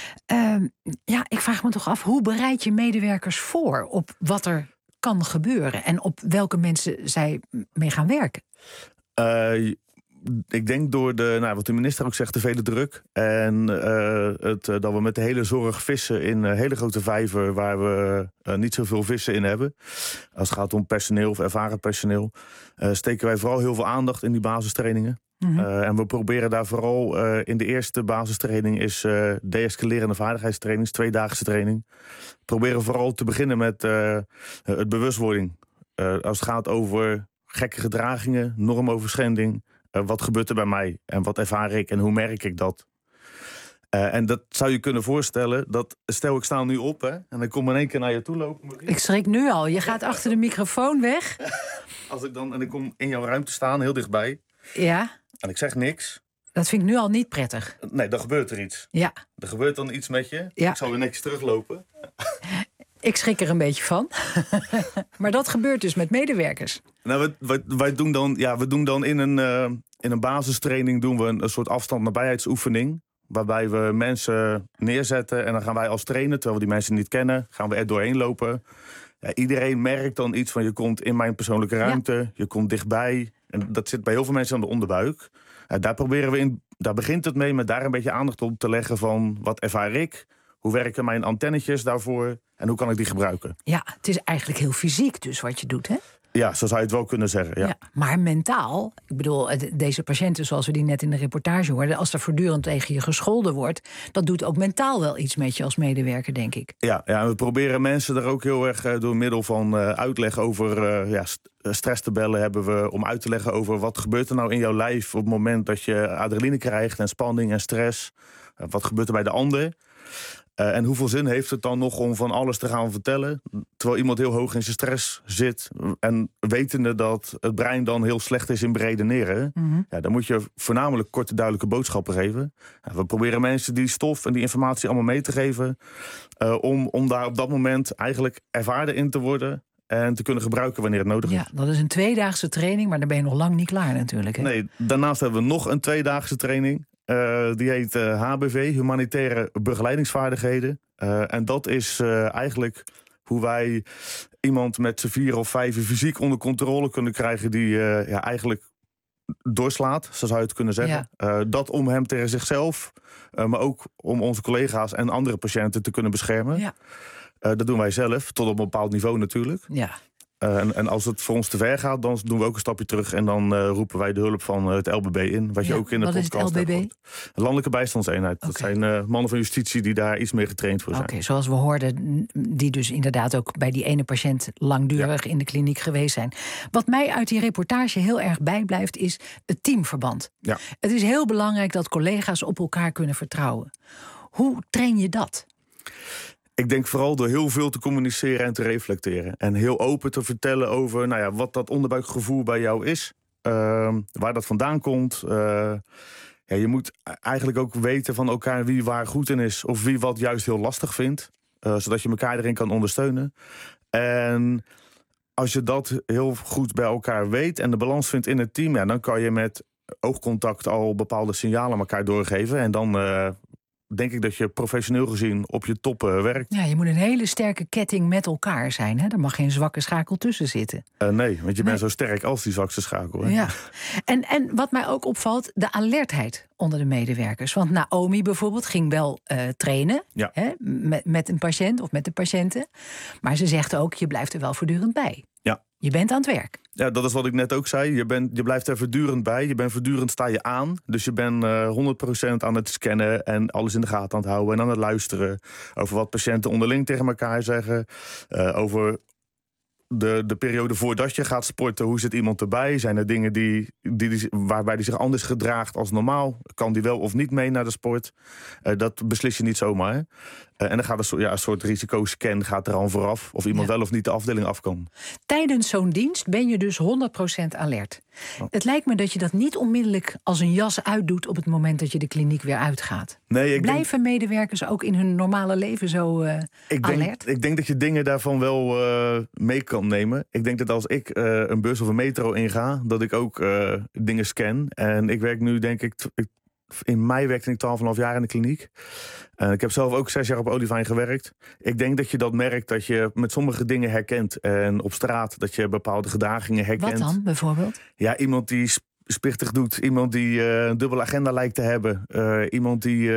Ik vraag me toch af, hoe bereid je medewerkers voor op wat er kan gebeuren en op welke mensen zij mee gaan werken? Ik denk door wat de minister ook zegt, de vele druk. En dat we met de hele zorg vissen in hele grote vijver... waar we niet zoveel vissen in hebben. Als het gaat om personeel of ervaren personeel... steken wij vooral heel veel aandacht in die basistrainingen. Mm-hmm. En we proberen daar vooral in de eerste basistraining... is de-escalerende vaardigheidstraining, 2-daagse training. We proberen vooral te beginnen met het bewustwording. Als het gaat over gekke gedragingen, normoverschending... wat gebeurt er bij mij en wat ervaar ik en hoe merk ik dat? En dat zou je kunnen voorstellen, dat stel ik sta nu op... Hè, en ik kom in één keer naar je toe lopen. Ik schrik nu al, je gaat achter de microfoon weg. En ik kom in jouw ruimte staan, heel dichtbij. Ja. En ik zeg niks. Dat vind ik nu al niet prettig. Nee, dan gebeurt er iets. Ja. Er gebeurt dan iets met je. Ja. Ik zal weer netjes teruglopen. Ik schrik er een beetje van. Maar dat gebeurt dus met medewerkers. Nou, wij doen dan in een basistraining doen we een soort afstand-nabijheidsoefening. Waarbij we mensen neerzetten en dan gaan wij als trainer, terwijl we die mensen niet kennen, gaan we er doorheen lopen. Ja, iedereen merkt dan iets van je komt in mijn persoonlijke ruimte, je komt dichtbij. En dat zit bij heel veel mensen aan de onderbuik. Daar begint het mee met daar een beetje aandacht op te leggen van wat ervaar ik, hoe werken mijn antennetjes daarvoor en hoe kan ik die gebruiken. Ja, het is eigenlijk heel fysiek dus wat je doet, hè? Ja, zo zou je het wel kunnen zeggen, ja. Maar mentaal, ik bedoel, deze patiënten zoals we die net in de reportage hoorden, als er voortdurend tegen je gescholden wordt, dat doet ook mentaal wel iets met je als medewerker, denk ik. Ja, we proberen mensen er ook heel erg door middel van uitleg over stresstabellen hebben we om uit te leggen over wat gebeurt er nou in jouw lijf op het moment dat je adrenaline krijgt en spanning en stress. Wat gebeurt er bij de ander? En hoeveel zin heeft het dan nog om van alles te gaan vertellen, terwijl iemand heel hoog in zijn stress zit en wetende dat het brein dan heel slecht is in beredeneren, dan moet je voornamelijk korte, duidelijke boodschappen geven. We proberen mensen die stof en die informatie allemaal mee te geven, om daar op dat moment eigenlijk ervaren in te worden en te kunnen gebruiken wanneer het nodig is. Ja, dat is een 2-daagse training, maar dan ben je nog lang niet klaar natuurlijk. Hè? Nee, daarnaast hebben we nog een 2-daagse training. Die heet HBV, Humanitaire Begeleidingsvaardigheden. En dat is eigenlijk hoe wij iemand met z'n 4 of 5 fysiek onder controle kunnen krijgen die eigenlijk doorslaat, zo zou je het kunnen zeggen. Ja. Dat om hem tegen zichzelf, maar ook om onze collega's en andere patiënten te kunnen beschermen. Ja. Dat doen wij zelf, tot op een bepaald niveau natuurlijk. Ja. En als het voor ons te ver gaat, dan doen we ook een stapje terug en dan roepen wij de hulp van het LBB in. Wat je ook in de podcast hebt. Wat is het LBB? Landelijke bijstandseenheid. Okay. Dat zijn mannen van justitie die daar iets meer getraind voor zijn. Oké, zoals we hoorden, die dus inderdaad ook bij die ene patiënt langdurig in de kliniek geweest zijn. Wat mij uit die reportage heel erg bijblijft is het teamverband. Ja. Het is heel belangrijk dat collega's op elkaar kunnen vertrouwen. Hoe train je dat? Ik denk vooral door heel veel te communiceren en te reflecteren. En heel open te vertellen over wat dat onderbuikgevoel bij jou is. Waar dat vandaan komt. Je moet eigenlijk ook weten van elkaar wie waar goed in is. Of wie wat juist heel lastig vindt. Zodat je elkaar erin kan ondersteunen. En als je dat heel goed bij elkaar weet en de balans vindt in het team, dan kan je met oogcontact al bepaalde signalen elkaar doorgeven. En dan denk ik dat je professioneel gezien op je top werkt. Ja, je moet een hele sterke ketting met elkaar zijn. Hè? Er mag geen zwakke schakel tussen zitten. Nee, want je bent zo sterk als die zwakste schakel. Hè? Ja. En wat mij ook opvalt, de alertheid onder de medewerkers. Want Naomi bijvoorbeeld ging wel trainen hè? Met een patiënt of met de patiënten. Maar ze zegt ook, je blijft er wel voortdurend bij. Ja. Je bent aan het werk. Ja, dat is wat ik net ook zei. Je blijft er voortdurend bij. Je bent voortdurend, sta je aan. Dus je bent 100% aan het scannen en alles in de gaten aan het houden en aan het luisteren over wat patiënten onderling tegen elkaar zeggen. Over de periode voordat je gaat sporten, hoe zit iemand erbij? Zijn er dingen waarbij die zich anders gedraagt als normaal? Kan die wel of niet mee naar de sport? Dat beslis je niet zomaar. En dan gaat een soort risicoscan gaat er al vooraf. Of iemand wel of niet de afdeling afkomt. Tijdens zo'n dienst ben je dus 100% alert. Oh. Het lijkt me dat je dat niet onmiddellijk als een jas uitdoet op het moment dat je de kliniek weer uitgaat. Nee, Blijven medewerkers ook in hun normale leven zo alert? Ik denk dat je dingen daarvan wel mee kan nemen. Ik denk dat als ik een bus of een metro inga, dat ik ook dingen scan. En ik werk nu, denk ik, in mei werkte ik 12,5 jaar in de kliniek. Ik heb zelf ook 6 jaar op Olivijn gewerkt. Ik denk dat je dat merkt, dat je met sommige dingen herkent. En op straat, dat je bepaalde gedragingen herkent. Wat dan, bijvoorbeeld? Ja, iemand die spichtig doet. Iemand die een dubbele agenda lijkt te hebben. Iemand die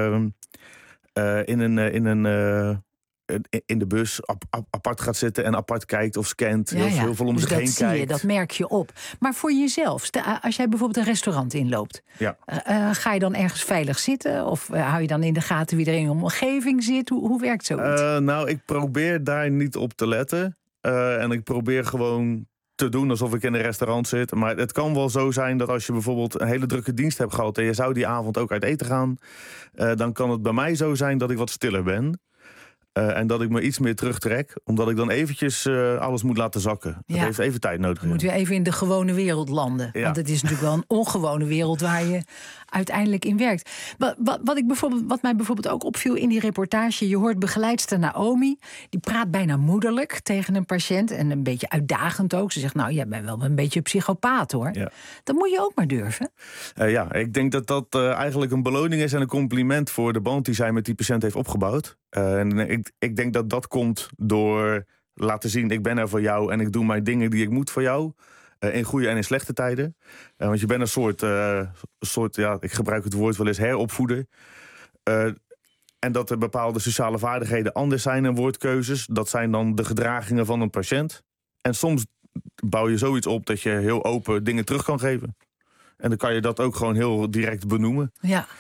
in de bus apart gaat zitten en apart kijkt of scant. Heel veel om zich heen kijkt. Dat zie je, dat merk je op. Maar voor jezelf, als jij bijvoorbeeld een restaurant inloopt, ga je dan ergens veilig zitten? Of hou je dan in de gaten wie er in je omgeving zit? Hoe werkt zoiets? Ik probeer daar niet op te letten. En ik probeer gewoon te doen alsof ik in een restaurant zit. Maar het kan wel zo zijn dat als je bijvoorbeeld een hele drukke dienst hebt gehad en je zou die avond ook uit eten gaan, dan kan het bij mij zo zijn dat ik wat stiller ben. En dat ik me iets meer terugtrek, omdat ik dan eventjes alles moet laten zakken. Dat heeft even tijd nodig. Je moet weer even in de gewone wereld landen. Ja. Want het is natuurlijk wel een ongewone wereld waar je uiteindelijk in werkt. Wat mij bijvoorbeeld ook opviel in die reportage, je hoort begeleidster Naomi, die praat bijna moederlijk tegen een patiënt en een beetje uitdagend ook. Ze zegt, jij bent wel een beetje een psychopaat hoor. Ja. Dat moet je ook maar durven. Ik denk dat dat eigenlijk een beloning is en een compliment voor de band die zij met die patiënt heeft opgebouwd. En ik denk dat dat komt door laten zien, ik ben er voor jou en ik doe mijn dingen die ik moet voor jou. In goede en in slechte tijden. Want je bent een soort, ik gebruik het woord wel eens, heropvoeder. En dat er bepaalde sociale vaardigheden anders zijn in woordkeuzes. Dat zijn dan de gedragingen van een patiënt. En soms bouw je zoiets op dat je heel open dingen terug kan geven. En dan kan je dat ook gewoon heel direct benoemen. Ja.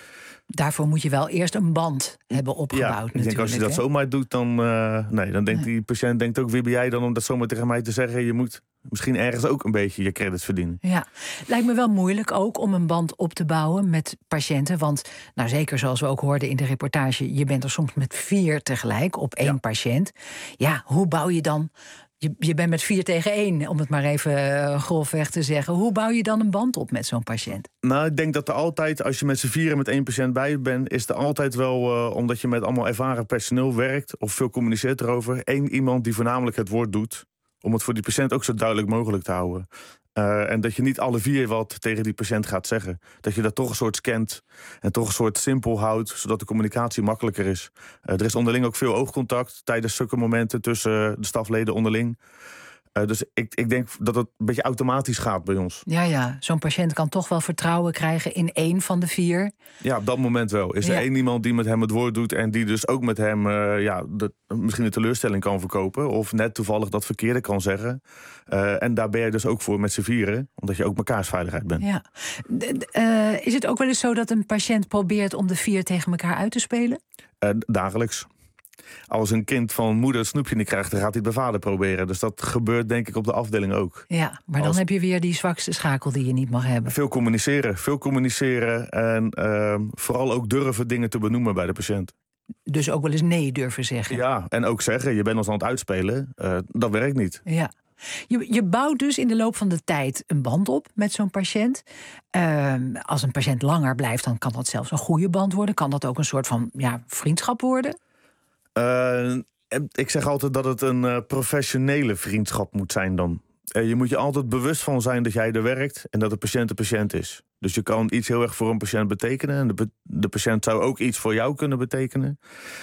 daarvoor moet je wel eerst een band hebben opgebouwd. Ja, ik denk als je dat zomaar doet, dan denkt die patiënt ook, wie ben jij dan om dat zomaar tegen mij te zeggen? Je moet misschien ergens ook een beetje je credits verdienen. Ja, lijkt me wel moeilijk ook om een band op te bouwen met patiënten. Want zeker zoals we ook hoorden in de reportage, je bent er soms met 4 tegelijk op 1 patiënt. Ja, hoe bouw je dan? Je bent met 4 tegen 1, om het maar even grofweg te zeggen. Hoe bouw je dan een band op met zo'n patiënt? Nou, ik denk dat er altijd, als je met z'n 4 met 1 patiënt bij bent, is er altijd wel, omdat je met allemaal ervaren personeel werkt of veel communiceert erover, 1 iemand die voornamelijk het woord doet, om het voor die patiënt ook zo duidelijk mogelijk te houden. En dat je niet alle 4 wat tegen die patiënt gaat zeggen. Dat je dat toch een soort scant en toch een soort simpel houdt, zodat de communicatie makkelijker is. Er is onderling ook veel oogcontact tijdens zulke momenten tussen de stafleden onderling. Dus ik denk dat het een beetje automatisch gaat bij ons. Ja, zo'n patiënt kan toch wel vertrouwen krijgen in 1 van de 4. Ja, op dat moment wel. Is er 1 iemand die met hem het woord doet en die dus ook met hem misschien een teleurstelling kan verkopen, of net toevallig dat verkeerde kan zeggen. En daar ben je dus ook voor met z'n 4, omdat je ook mekaars veiligheid bent. Ja. Is het ook wel eens zo dat een patiënt probeert om de 4 tegen elkaar uit te spelen? Dagelijks. Als een kind van moeder een snoepje niet krijgt, dan gaat hij het bij vader proberen. Dus dat gebeurt denk ik op de afdeling ook. Ja, maar dan heb je weer die zwakste schakel die je niet mag hebben. Veel communiceren en vooral ook durven dingen te benoemen bij de patiënt. Dus ook wel eens nee durven zeggen. Ja, en ook zeggen, je bent ons aan het uitspelen. Dat werkt niet. Ja. Je bouwt dus in de loop van de tijd een band op met zo'n patiënt. Als een patiënt langer blijft, dan kan dat zelfs een goede band worden. Kan dat ook een soort van vriendschap worden? Ik zeg altijd dat het een professionele vriendschap moet zijn dan. Je moet je altijd bewust van zijn dat jij er werkt en dat de patiënt een patiënt is. Dus je kan iets heel erg voor een patiënt betekenen en de patiënt zou ook iets voor jou kunnen betekenen.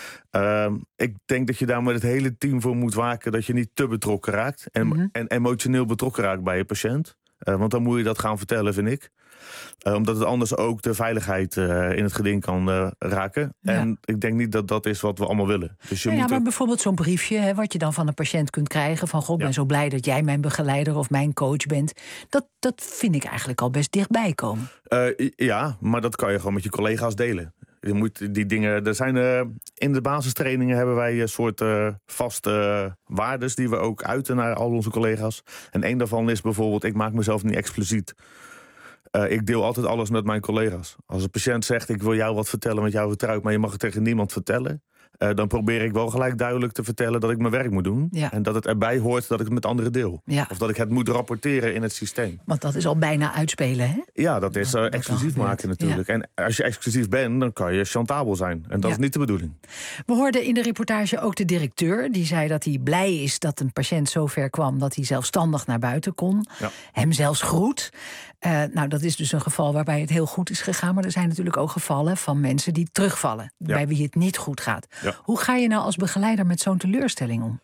Ik denk dat je daar met het hele team voor moet waken dat je niet te betrokken raakt en emotioneel betrokken raakt bij je patiënt. Want dan moet je dat gaan vertellen, vind ik. Omdat het anders ook de veiligheid in het geding kan raken. Ja. En ik denk niet dat dat is wat we allemaal willen. Dus maar bijvoorbeeld zo'n briefje, wat je dan van een patiënt kunt krijgen, van ik ben zo blij dat jij mijn begeleider of mijn coach bent. Dat vind ik eigenlijk al best dichtbij komen. Ja, maar dat kan je gewoon met je collega's delen. Je moet die dingen. Er zijn in de basistrainingen hebben wij een soort vaste waardes die we ook uiten naar al onze collega's. En één daarvan is bijvoorbeeld: ik maak mezelf niet expliciet. Ik deel altijd alles met mijn collega's. Als een patiënt zegt, ik wil jou wat vertellen, met jou vertrouw ik, maar je mag het tegen niemand vertellen. Dan probeer ik wel gelijk duidelijk te vertellen dat ik mijn werk moet doen. Ja. En dat het erbij hoort dat ik het met anderen deel. Ja. Of dat ik het moet rapporteren in het systeem. Want dat is al bijna uitspelen, hè? Ja, dat is exclusief maken natuurlijk. Ja. En als je exclusief bent, dan kan je chantabel zijn. En dat is niet de bedoeling. We hoorden in de reportage ook de directeur. Die zei dat hij blij is dat een patiënt zo ver kwam dat hij zelfstandig naar buiten kon. Ja. Hem zelfs groet. Dat is dus een geval waarbij het heel goed is gegaan. Maar er zijn natuurlijk ook gevallen van mensen die terugvallen. Ja. Bij wie het niet goed gaat. Ja. Hoe ga je nou als begeleider met zo'n teleurstelling om?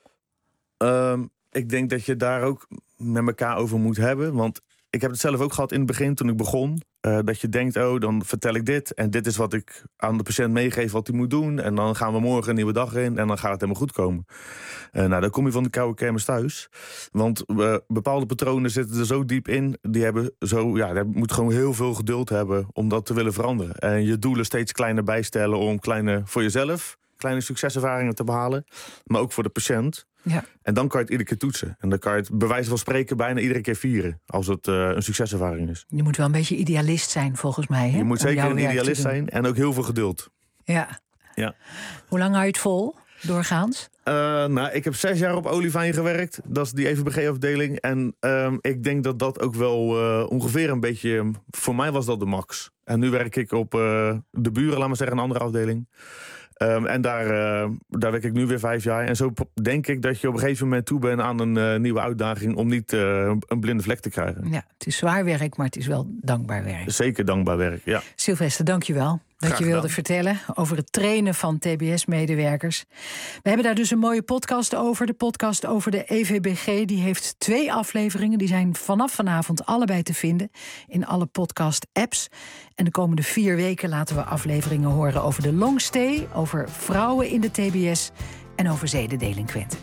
Ik denk dat je daar ook met elkaar over moet hebben. Want ik heb het zelf ook gehad in het begin toen ik begon. Dat je denkt, dan vertel ik dit. En dit is wat ik aan de patiënt meegeef wat hij moet doen. En dan gaan we morgen een nieuwe dag in. En dan gaat het helemaal goed komen. Dan kom je van de koude kermis thuis. Want bepaalde patronen zitten er zo diep in. Die moet gewoon heel veel geduld hebben om dat te willen veranderen. En je doelen steeds kleiner bijstellen om voor jezelf kleine succeservaringen te behalen. Maar ook voor de patiënt. Ja. En dan kan je het iedere keer toetsen. En dan kan je het bij wijze van spreken bijna iedere keer vieren. Als het een succeservaring is. Je moet wel een beetje idealist zijn, volgens mij. Hè? Je moet zeker een idealist zijn en ook heel veel geduld. Ja. Hoe lang hou je het vol, doorgaans? Ik heb 6 jaar op Olivijn gewerkt. Dat is die EVBG-afdeling. En ik denk dat dat ook wel ongeveer een beetje... Voor mij was dat de max. En nu werk ik op de buren, laat maar zeggen, een andere afdeling. En daar werk ik nu weer 5 jaar. En zo denk ik dat je op een gegeven moment toe bent aan een nieuwe uitdaging om niet een blinde vlek te krijgen. Ja, het is zwaar werk, maar het is wel dankbaar werk. Zeker dankbaar werk, ja. Sylvester, dank je wel dat je wilde vertellen over het trainen van TBS-medewerkers. We hebben daar dus een mooie podcast over. De podcast over de EVBG. Die heeft 2 afleveringen. Die zijn vanaf vanavond allebei te vinden in alle podcast-apps. En de komende 4 weken laten we afleveringen horen over de longstay, over vrouwen in de TBS en over zedendelinquenten.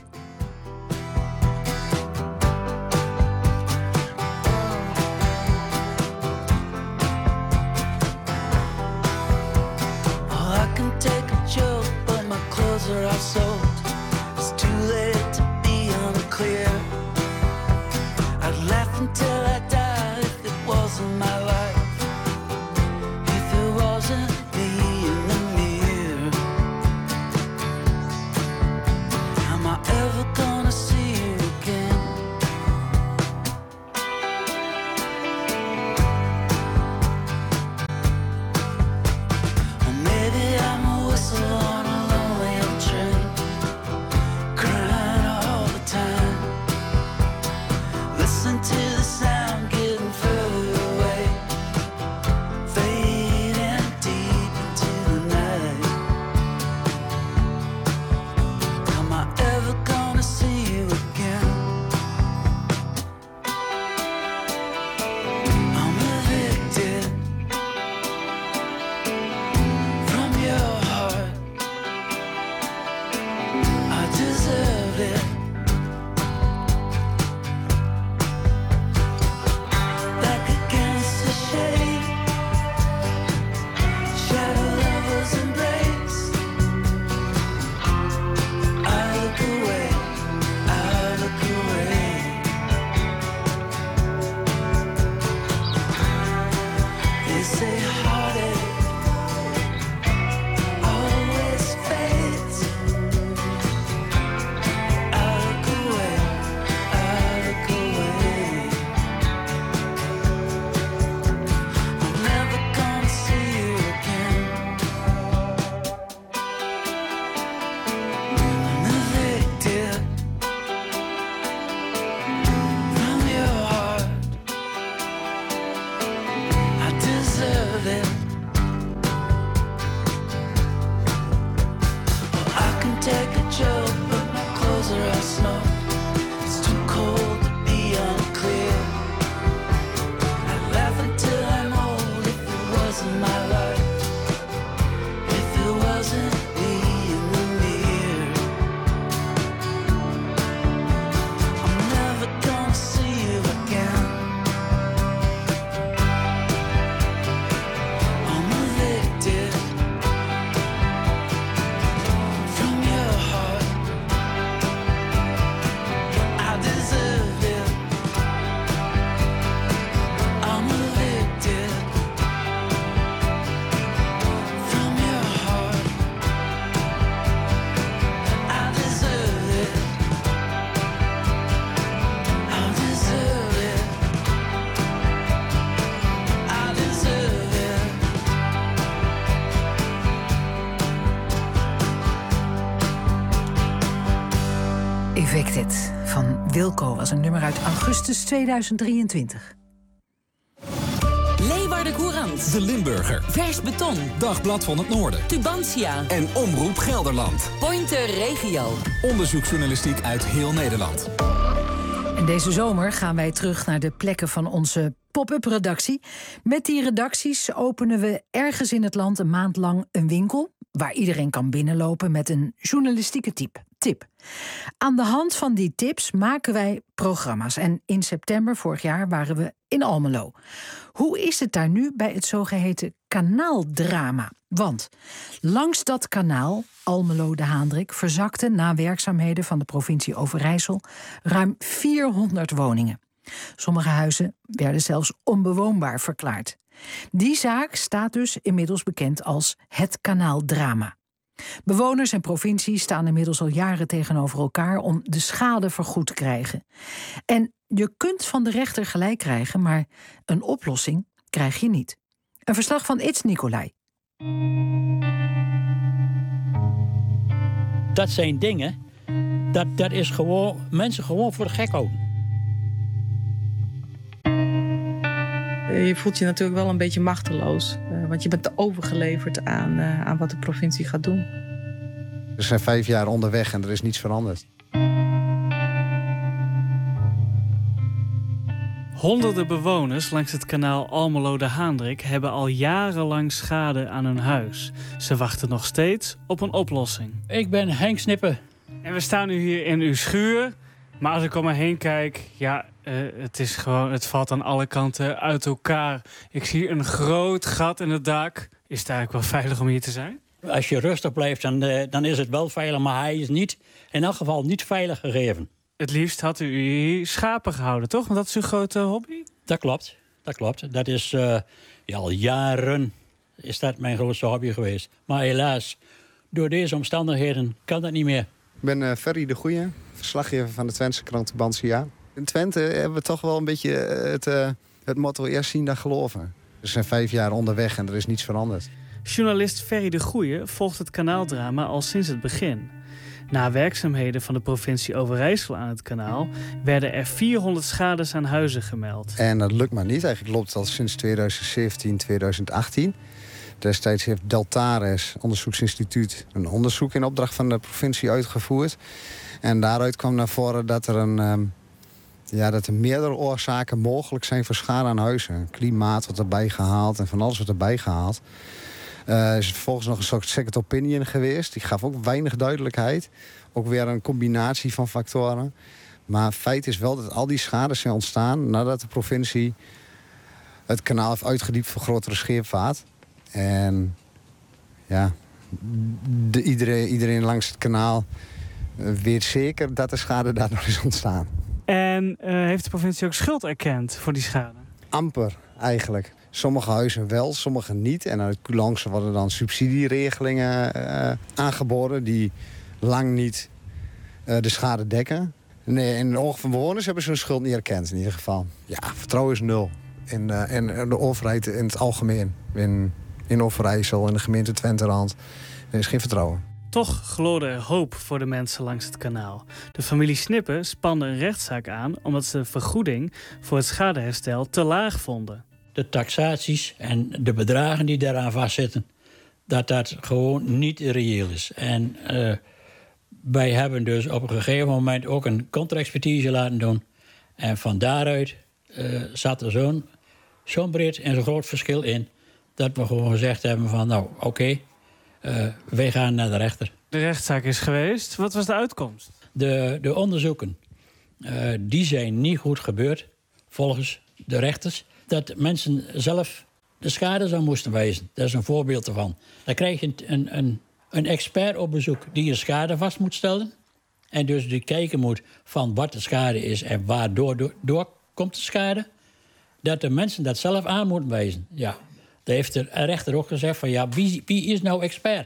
are all sold. It's too late to be unclear. I'd laugh until I died if it wasn't my life, if it wasn't me in the mirror. Am I ever gonna see you again? Or maybe I'm a whistle on a lonely old train, crying all the time. Listen to the sound getting further away, fading deep into the night. Am I ever gonna see you again? I'm evicted from your heart. I deserve it. Back against the shade, shadow lovers embrace. I look away, I look away. They say heartache always fades. I look away, I look away. I'm never gonna see you again. I'm evicted from your heart. I deserve it. Well, I can take a joke, but my clothes are all snow. It's too cold to be unclear. I'd laugh until I'm old if it wasn't my life, if it wasn't me in the mirror. I'm never gonna see you again. I'm evicted from your heart. I deserve it. I'm evicted from your heart. I deserve it. I deserve it. I deserve it. Evicted van Wilco was een nummer uit augustus 2023. Leeuwarden Courant. De Limburger. Vers Beton. Dagblad van het Noorden. Tubantia. En Omroep Gelderland. Pointer Regio. Onderzoeksjournalistiek uit heel Nederland. En deze zomer gaan wij terug naar de plekken van onze pop-up redactie. Met die redacties openen we ergens in het land een maand lang een winkel waar iedereen kan binnenlopen met een journalistieke tip. Aan de hand van die tips maken wij programma's. En in september vorig jaar waren we in Almelo. Hoe is het daar nu bij het zogeheten kanaaldrama? Want langs dat kanaal, Almelo de Haandrik, verzakten na werkzaamheden van de provincie Overijssel ruim 400 woningen. Sommige huizen werden zelfs onbewoonbaar verklaard. Die zaak staat dus inmiddels bekend als het kanaaldrama. Bewoners en provincie staan inmiddels al jaren tegenover elkaar om de schade vergoed te krijgen. En je kunt van de rechter gelijk krijgen, maar een oplossing krijg je niet. Een verslag van Its Nicolai. Dat zijn dingen, dat is gewoon mensen gewoon voor de gek houden. Je voelt je natuurlijk wel een beetje machteloos. Want je bent overgeleverd aan wat de provincie gaat doen. We zijn 5 jaar onderweg en er is niets veranderd. Honderden bewoners langs het kanaal Almelo de Haandrik hebben al jarenlang schade aan hun huis. Ze wachten nog steeds op een oplossing. Ik ben Henk Snippen. En we staan nu hier in uw schuur. Maar als ik om me heen kijk, ja, het valt aan alle kanten uit elkaar. Ik zie een groot gat in het dak. Is het eigenlijk wel veilig om hier te zijn? Als je rustig blijft, dan is het wel veilig. Maar hij is niet, in elk geval niet veilig gegeven. Het liefst had u schapen gehouden, toch? Want dat is uw grote hobby? Dat klopt. Dat is al jaren is dat mijn grootste hobby geweest. Maar helaas, door deze omstandigheden kan dat niet meer. Ik ben Ferry de Goeie, verslaggever van de Twentse krant Tubantia. In Twente hebben we toch wel een beetje het motto eerst zien dan geloven. We zijn 5 jaar onderweg en er is niets veranderd. Journalist Ferry de Goeie volgt het kanaaldrama al sinds het begin. Na werkzaamheden van de provincie Overijssel aan het kanaal werden er 400 schades aan huizen gemeld. En dat lukt maar niet. Eigenlijk loopt het al sinds 2017, 2018. Destijds heeft Deltares, onderzoeksinstituut, een onderzoek in opdracht van de provincie uitgevoerd. En daaruit kwam naar voren dat er meerdere oorzaken mogelijk zijn voor schade aan huizen. Klimaat wordt erbij gehaald en van alles wordt erbij gehaald. Er is vervolgens nog een soort second opinion geweest. Die gaf ook weinig duidelijkheid. Ook weer een combinatie van factoren. Maar feit is wel dat al die schades zijn ontstaan nadat de provincie het kanaal heeft uitgediept voor grotere scheepvaart. En ja, iedereen langs het kanaal weet zeker dat de schade daardoor is ontstaan. En heeft de provincie ook schuld erkend voor die schade? Amper, eigenlijk. Sommige huizen wel, sommige niet. En uit Coulance worden dan subsidieregelingen aangeboden die lang niet de schade dekken. Nee, in de ogen van bewoners hebben ze hun schuld niet erkend in ieder geval. Ja, vertrouwen is 0. In de overheid in het algemeen. In Overijssel, in de gemeente Twenterand. Er is geen vertrouwen. Toch gloorde er hoop voor de mensen langs het kanaal. De familie Snippen spande een rechtszaak aan omdat ze de vergoeding voor het schadeherstel te laag vonden. De taxaties en de bedragen die daaraan vastzitten, dat gewoon niet reëel is. En wij hebben dus op een gegeven moment ook een contra-expertise laten doen. En van daaruit zat er zo'n breed en zo'n groot verschil in, dat we gewoon gezegd hebben van oké, wij gaan naar de rechter. De rechtszaak is geweest. Wat was de uitkomst? De onderzoeken die zijn niet goed gebeurd volgens de rechters. Dat mensen zelf de schade zou moesten wijzen. Dat is een voorbeeld ervan. Dan krijg je een expert op bezoek die je schade vast moet stellen. En dus die kijken moet van wat de schade is en waardoor komt de schade. Dat de mensen dat zelf aan moeten wijzen. Ja, daar heeft de rechter ook gezegd van ja, wie is nou expert?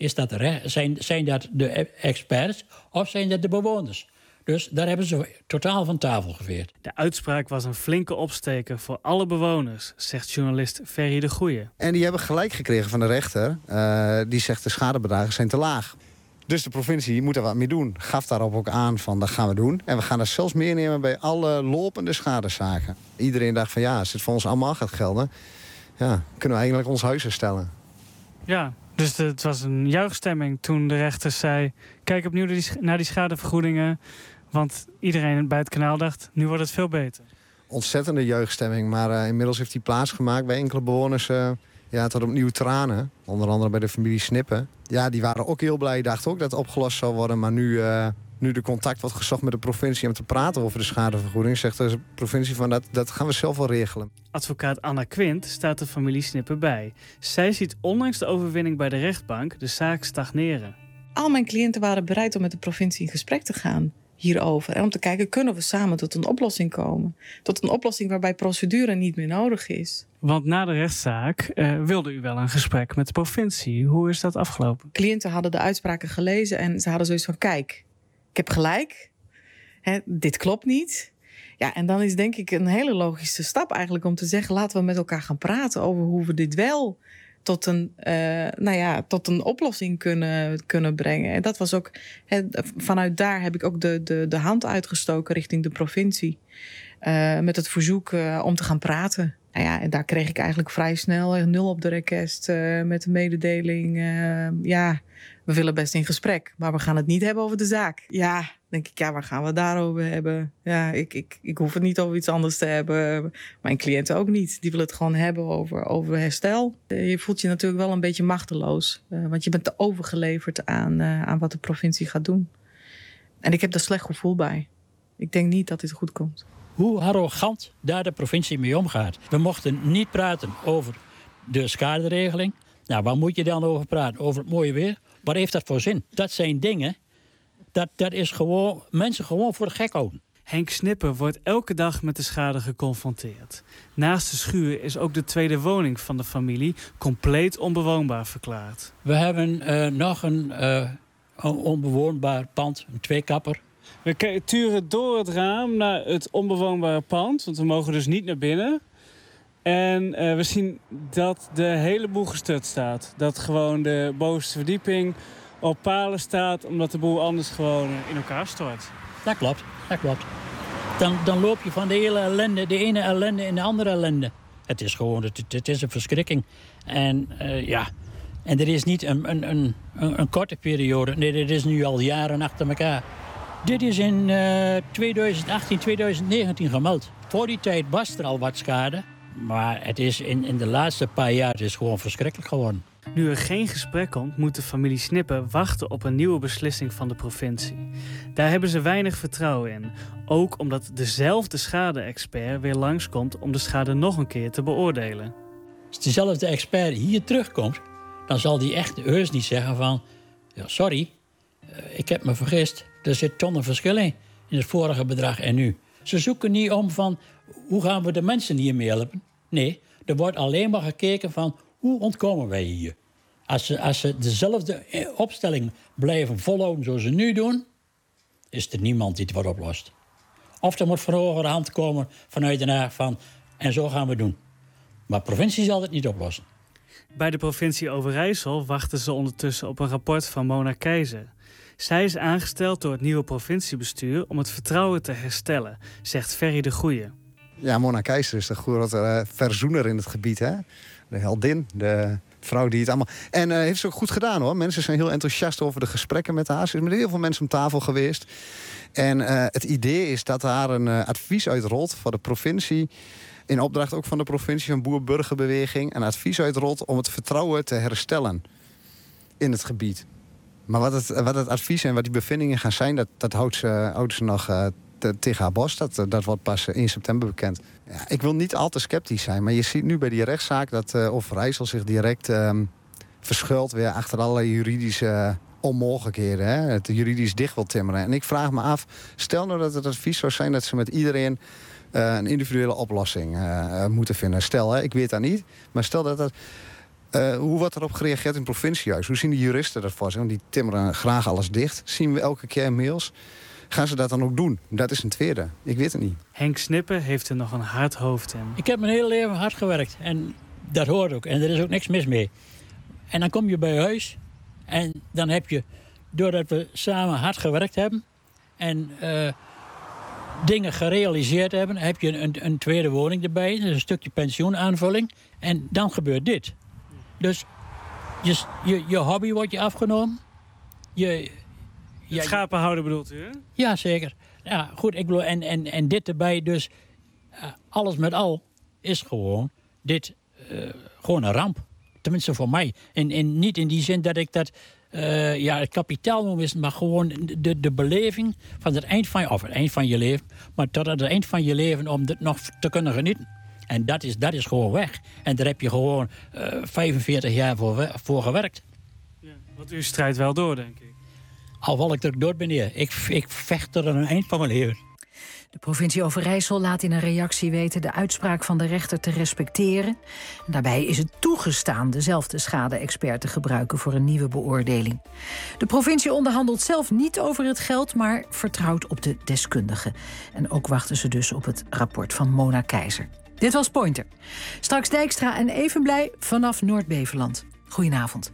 Zijn dat de experts of zijn dat de bewoners? Dus daar hebben ze totaal van tafel geveerd. De uitspraak was een flinke opsteker voor alle bewoners, zegt journalist Ferry de Goeie. En die hebben gelijk gekregen van de rechter. Die zegt de schadebedragen zijn te laag. Dus de provincie moet er wat mee doen. Gaf daarop ook aan van dat gaan we doen. En we gaan dat zelfs meenemen bij alle lopende schadezaken. Iedereen dacht van ja, als het voor ons allemaal gaat gelden, ja, kunnen we eigenlijk ons huis herstellen. Ja, dus het was een juichstemming toen de rechter zei, kijk opnieuw naar die schadevergoedingen. Want iedereen bij het kanaal dacht, nu wordt het veel beter. Ontzettende jeugdstemming, maar inmiddels heeft die plaatsgemaakt bij enkele bewoners tot opnieuw tranen. Onder andere bij de familie Snippen. Ja, die waren ook heel blij, dachten ook dat het opgelost zou worden. Maar nu de contact wordt gezocht met de provincie om te praten over de schadevergoeding, zegt de provincie van dat gaan we zelf wel regelen. Advocaat Anna Quint staat de familie Snippen bij. Zij ziet ondanks de overwinning bij de rechtbank de zaak stagneren. Al mijn cliënten waren bereid om met de provincie in gesprek te gaan hierover. En om te kijken, kunnen we samen tot een oplossing komen? Tot een oplossing waarbij procedure niet meer nodig is. Want na de rechtszaak wilde u wel een gesprek met de provincie. Hoe is dat afgelopen? Cliënten hadden de uitspraken gelezen en ze hadden zoiets van, kijk, ik heb gelijk. Dit klopt niet. Ja, en dan is denk ik een hele logische stap eigenlijk om te zeggen, laten we met elkaar gaan praten over hoe we dit wel tot een oplossing kunnen brengen. En dat was ook, vanuit daar heb ik ook de hand uitgestoken richting de provincie. Met het verzoek om te gaan praten. Nou ja, en daar kreeg ik eigenlijk vrij snel 0 op de request met de mededeling. We willen best in gesprek, maar we gaan het niet hebben over de zaak. Ja, denk ik, waar gaan we het daarover hebben? Ja, ik hoef het niet over iets anders te hebben. Mijn cliënten ook niet. Die willen het gewoon hebben over herstel. Je voelt je natuurlijk wel een beetje machteloos. Want je bent te overgeleverd aan wat de provincie gaat doen. En ik heb daar slecht gevoel bij. Ik denk niet dat dit goed komt. Hoe arrogant daar de provincie mee omgaat. We mochten niet praten over de schaderegeling. Nou, waar moet je dan over praten? Over het mooie weer? Wat heeft dat voor zin? Dat zijn dingen, dat is gewoon mensen gewoon voor de gek houden. Henk Snipper wordt elke dag met de schade geconfronteerd. Naast de schuur is ook de tweede woning van de familie compleet onbewoonbaar verklaard. We hebben nog een onbewoonbaar pand, een tweekapper. We turen door het raam naar het onbewoonbare pand, want we mogen dus niet naar binnen. En we zien dat de hele boel gestut staat. Dat gewoon de bovenste verdieping op palen staat, omdat de boel anders gewoon in elkaar stort. Dat klopt. Dan loop je van de hele ellende, de ene ellende in de andere ellende. Het is gewoon, het is een verschrikking. En en er is niet een korte periode. Nee, dit is nu al jaren achter elkaar. Dit is in 2018, 2019 gemeld. Voor die tijd was er al wat schade. Maar het is in de laatste paar jaar het is gewoon verschrikkelijk geworden. Nu er geen gesprek komt, moet de familie Snipper wachten op een nieuwe beslissing van de provincie. Daar hebben ze weinig vertrouwen in. Ook omdat dezelfde schade-expert weer langskomt om de schade nog een keer te beoordelen. Als dezelfde expert hier terugkomt, dan zal die echt heus niet zeggen van... Ja, sorry, ik heb me vergist. Er zit tonnen verschil in het vorige bedrag en nu. Ze zoeken niet om van, hoe gaan we de mensen hiermee helpen? Nee, er wordt alleen maar gekeken van, hoe ontkomen wij hier? Als ze dezelfde opstelling blijven volhouden zoals ze nu doen... is er niemand die het wat oplost. Of er moet van hogerhand komen vanuit Den Haag van... en zo gaan we doen. Maar de provincie zal het niet oplossen. Bij de provincie Overijssel wachten ze ondertussen op een rapport van Mona Keizer. Zij is aangesteld door het nieuwe provinciebestuur om het vertrouwen te herstellen, zegt Ferry de Goeie. Ja, Mona Keizer is de grote verzoener in het gebied, hè? De heldin, de vrouw die het allemaal... En heeft ze ook goed gedaan, hoor. Mensen zijn heel enthousiast over de gesprekken met haar. Ze is met heel veel mensen om tafel geweest. En het idee is dat daar een advies uitrolt voor de provincie... in opdracht ook van de provincie, van Boer-Burgerbeweging... een advies uitrolt om het vertrouwen te herstellen in het gebied. Maar wat het advies en wat die bevindingen gaan zijn... dat houdt ze nog tegen haar borst. Dat wordt pas 1 september bekend. Ja, ik wil niet al te sceptisch zijn, maar je ziet nu bij die rechtszaak... dat Overijssel zich direct verschuilt weer achter allerlei juridische onmogelijkheden. Hè? Het juridisch dicht wil timmeren. En ik vraag me af, stel nou dat het advies zou zijn... dat ze met iedereen een individuele oplossing moeten vinden. Stel, hè, ik weet dat niet, maar stel dat... hoe wordt erop gereageerd in het provinciehuis? Hoe zien de juristen dat voor zich? Want die timmeren graag alles dicht. Zien we elke keer mails. Gaan ze dat dan ook doen? Dat is een tweede. Ik weet het niet. Henk Snipper heeft er nog een hard hoofd in. Ik heb mijn hele leven hard gewerkt. En dat hoort ook. En er is ook niks mis mee. En dan kom je bij huis. En dan heb je, doordat we samen hard gewerkt hebben... en dingen gerealiseerd hebben... heb je een tweede woning erbij. Dus een stukje pensioenaanvulling. En dan gebeurt dit. Dus je hobby wordt je afgenomen. Schapen houden bedoelt u, hè? Ja, zeker. Ja, goed, ik bedoel, en dit erbij, dus alles met al is gewoon dit gewoon een ramp. Tenminste voor mij. En niet in die zin dat ik dat het kapitaal noem is, maar gewoon de beleving van het eind van je leven, maar tot het eind van je leven om dit nog te kunnen genieten. En dat is gewoon weg. En daar heb je gewoon 45 jaar voor gewerkt. Ja, want u strijdt wel door, denk ik. Al val ik er dood ben neer. Ik vecht tot aan het eind van mijn leven. De provincie Overijssel laat in een reactie weten de uitspraak van de rechter te respecteren. En daarbij is het toegestaan dezelfde schade-expert te gebruiken voor een nieuwe beoordeling. De provincie onderhandelt zelf niet over het geld, maar vertrouwt op de deskundigen. En ook wachten ze dus op het rapport van Mona Keizer. Dit was Pointer. Straks Dijkstra en Evenblij vanaf Noord-Beveland. Goedenavond.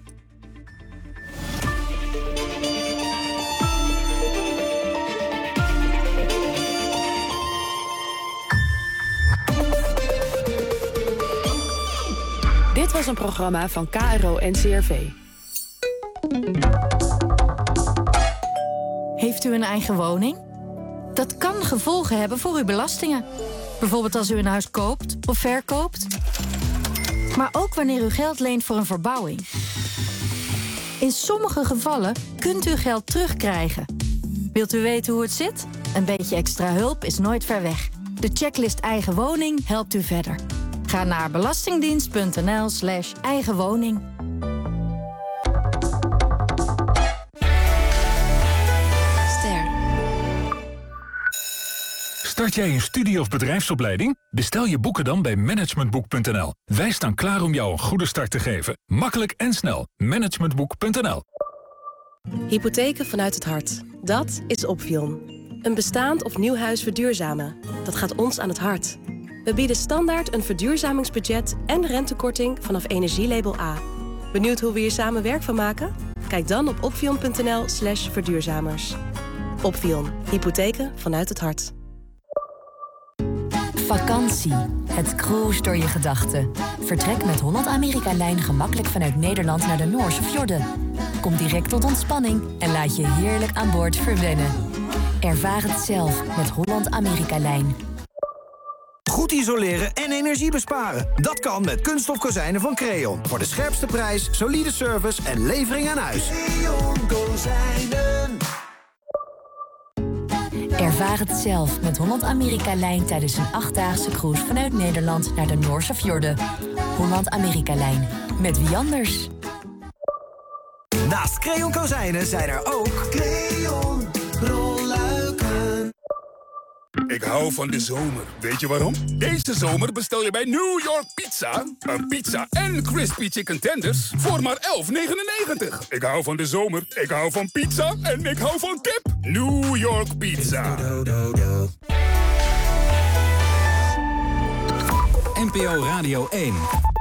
Dit was een programma van KRO-NCRV. Heeft u een eigen woning? Dat kan gevolgen hebben voor uw belastingen. Bijvoorbeeld als u een huis koopt of verkoopt. Maar ook wanneer u geld leent voor een verbouwing. In sommige gevallen kunt u geld terugkrijgen. Wilt u weten hoe het zit? Een beetje extra hulp is nooit ver weg. De checklist Eigen Woning helpt u verder. Ga naar belastingdienst.nl/eigenwoning. Start jij een studie- of bedrijfsopleiding? Bestel je boeken dan bij managementboek.nl. Wij staan klaar om jou een goede start te geven. Makkelijk en snel. Managementboek.nl. Hypotheken vanuit het hart. Dat is Opvion. Een bestaand of nieuw huis verduurzamen. Dat gaat ons aan het hart. We bieden standaard een verduurzamingsbudget en rentekorting vanaf energielabel A. Benieuwd hoe we hier samen werk van maken? Kijk dan op opvion.nl/verduurzamers. Opvion. Hypotheken vanuit het hart. Vakantie. Het cruise door je gedachten. Vertrek met Holland-Amerika-lijn gemakkelijk vanuit Nederland naar de Noorse fjorden. Kom direct tot ontspanning en laat je heerlijk aan boord verwennen. Ervaar het zelf met Holland-Amerika-lijn. Goed isoleren en energie besparen. Dat kan met kunststof kozijnen van Creon. Voor de scherpste prijs, solide service en levering aan huis. Creon Kozijnen. Ervaar het zelf met Holland-Amerika-lijn tijdens een 8-daagse cruise vanuit Nederland naar de Noorse fjorden. Holland-Amerika-lijn. Met wie anders? Naast Creon Kozijnen zijn er ook Creon rolluiken. Ik hou van de zomer. Weet je waarom? Deze zomer bestel je bij New York Pizza een pizza en crispy chicken tenders voor maar €11,99. Ik hou van de zomer, ik hou van pizza en ik hou van kip. New York Pizza. NPO Radio 1.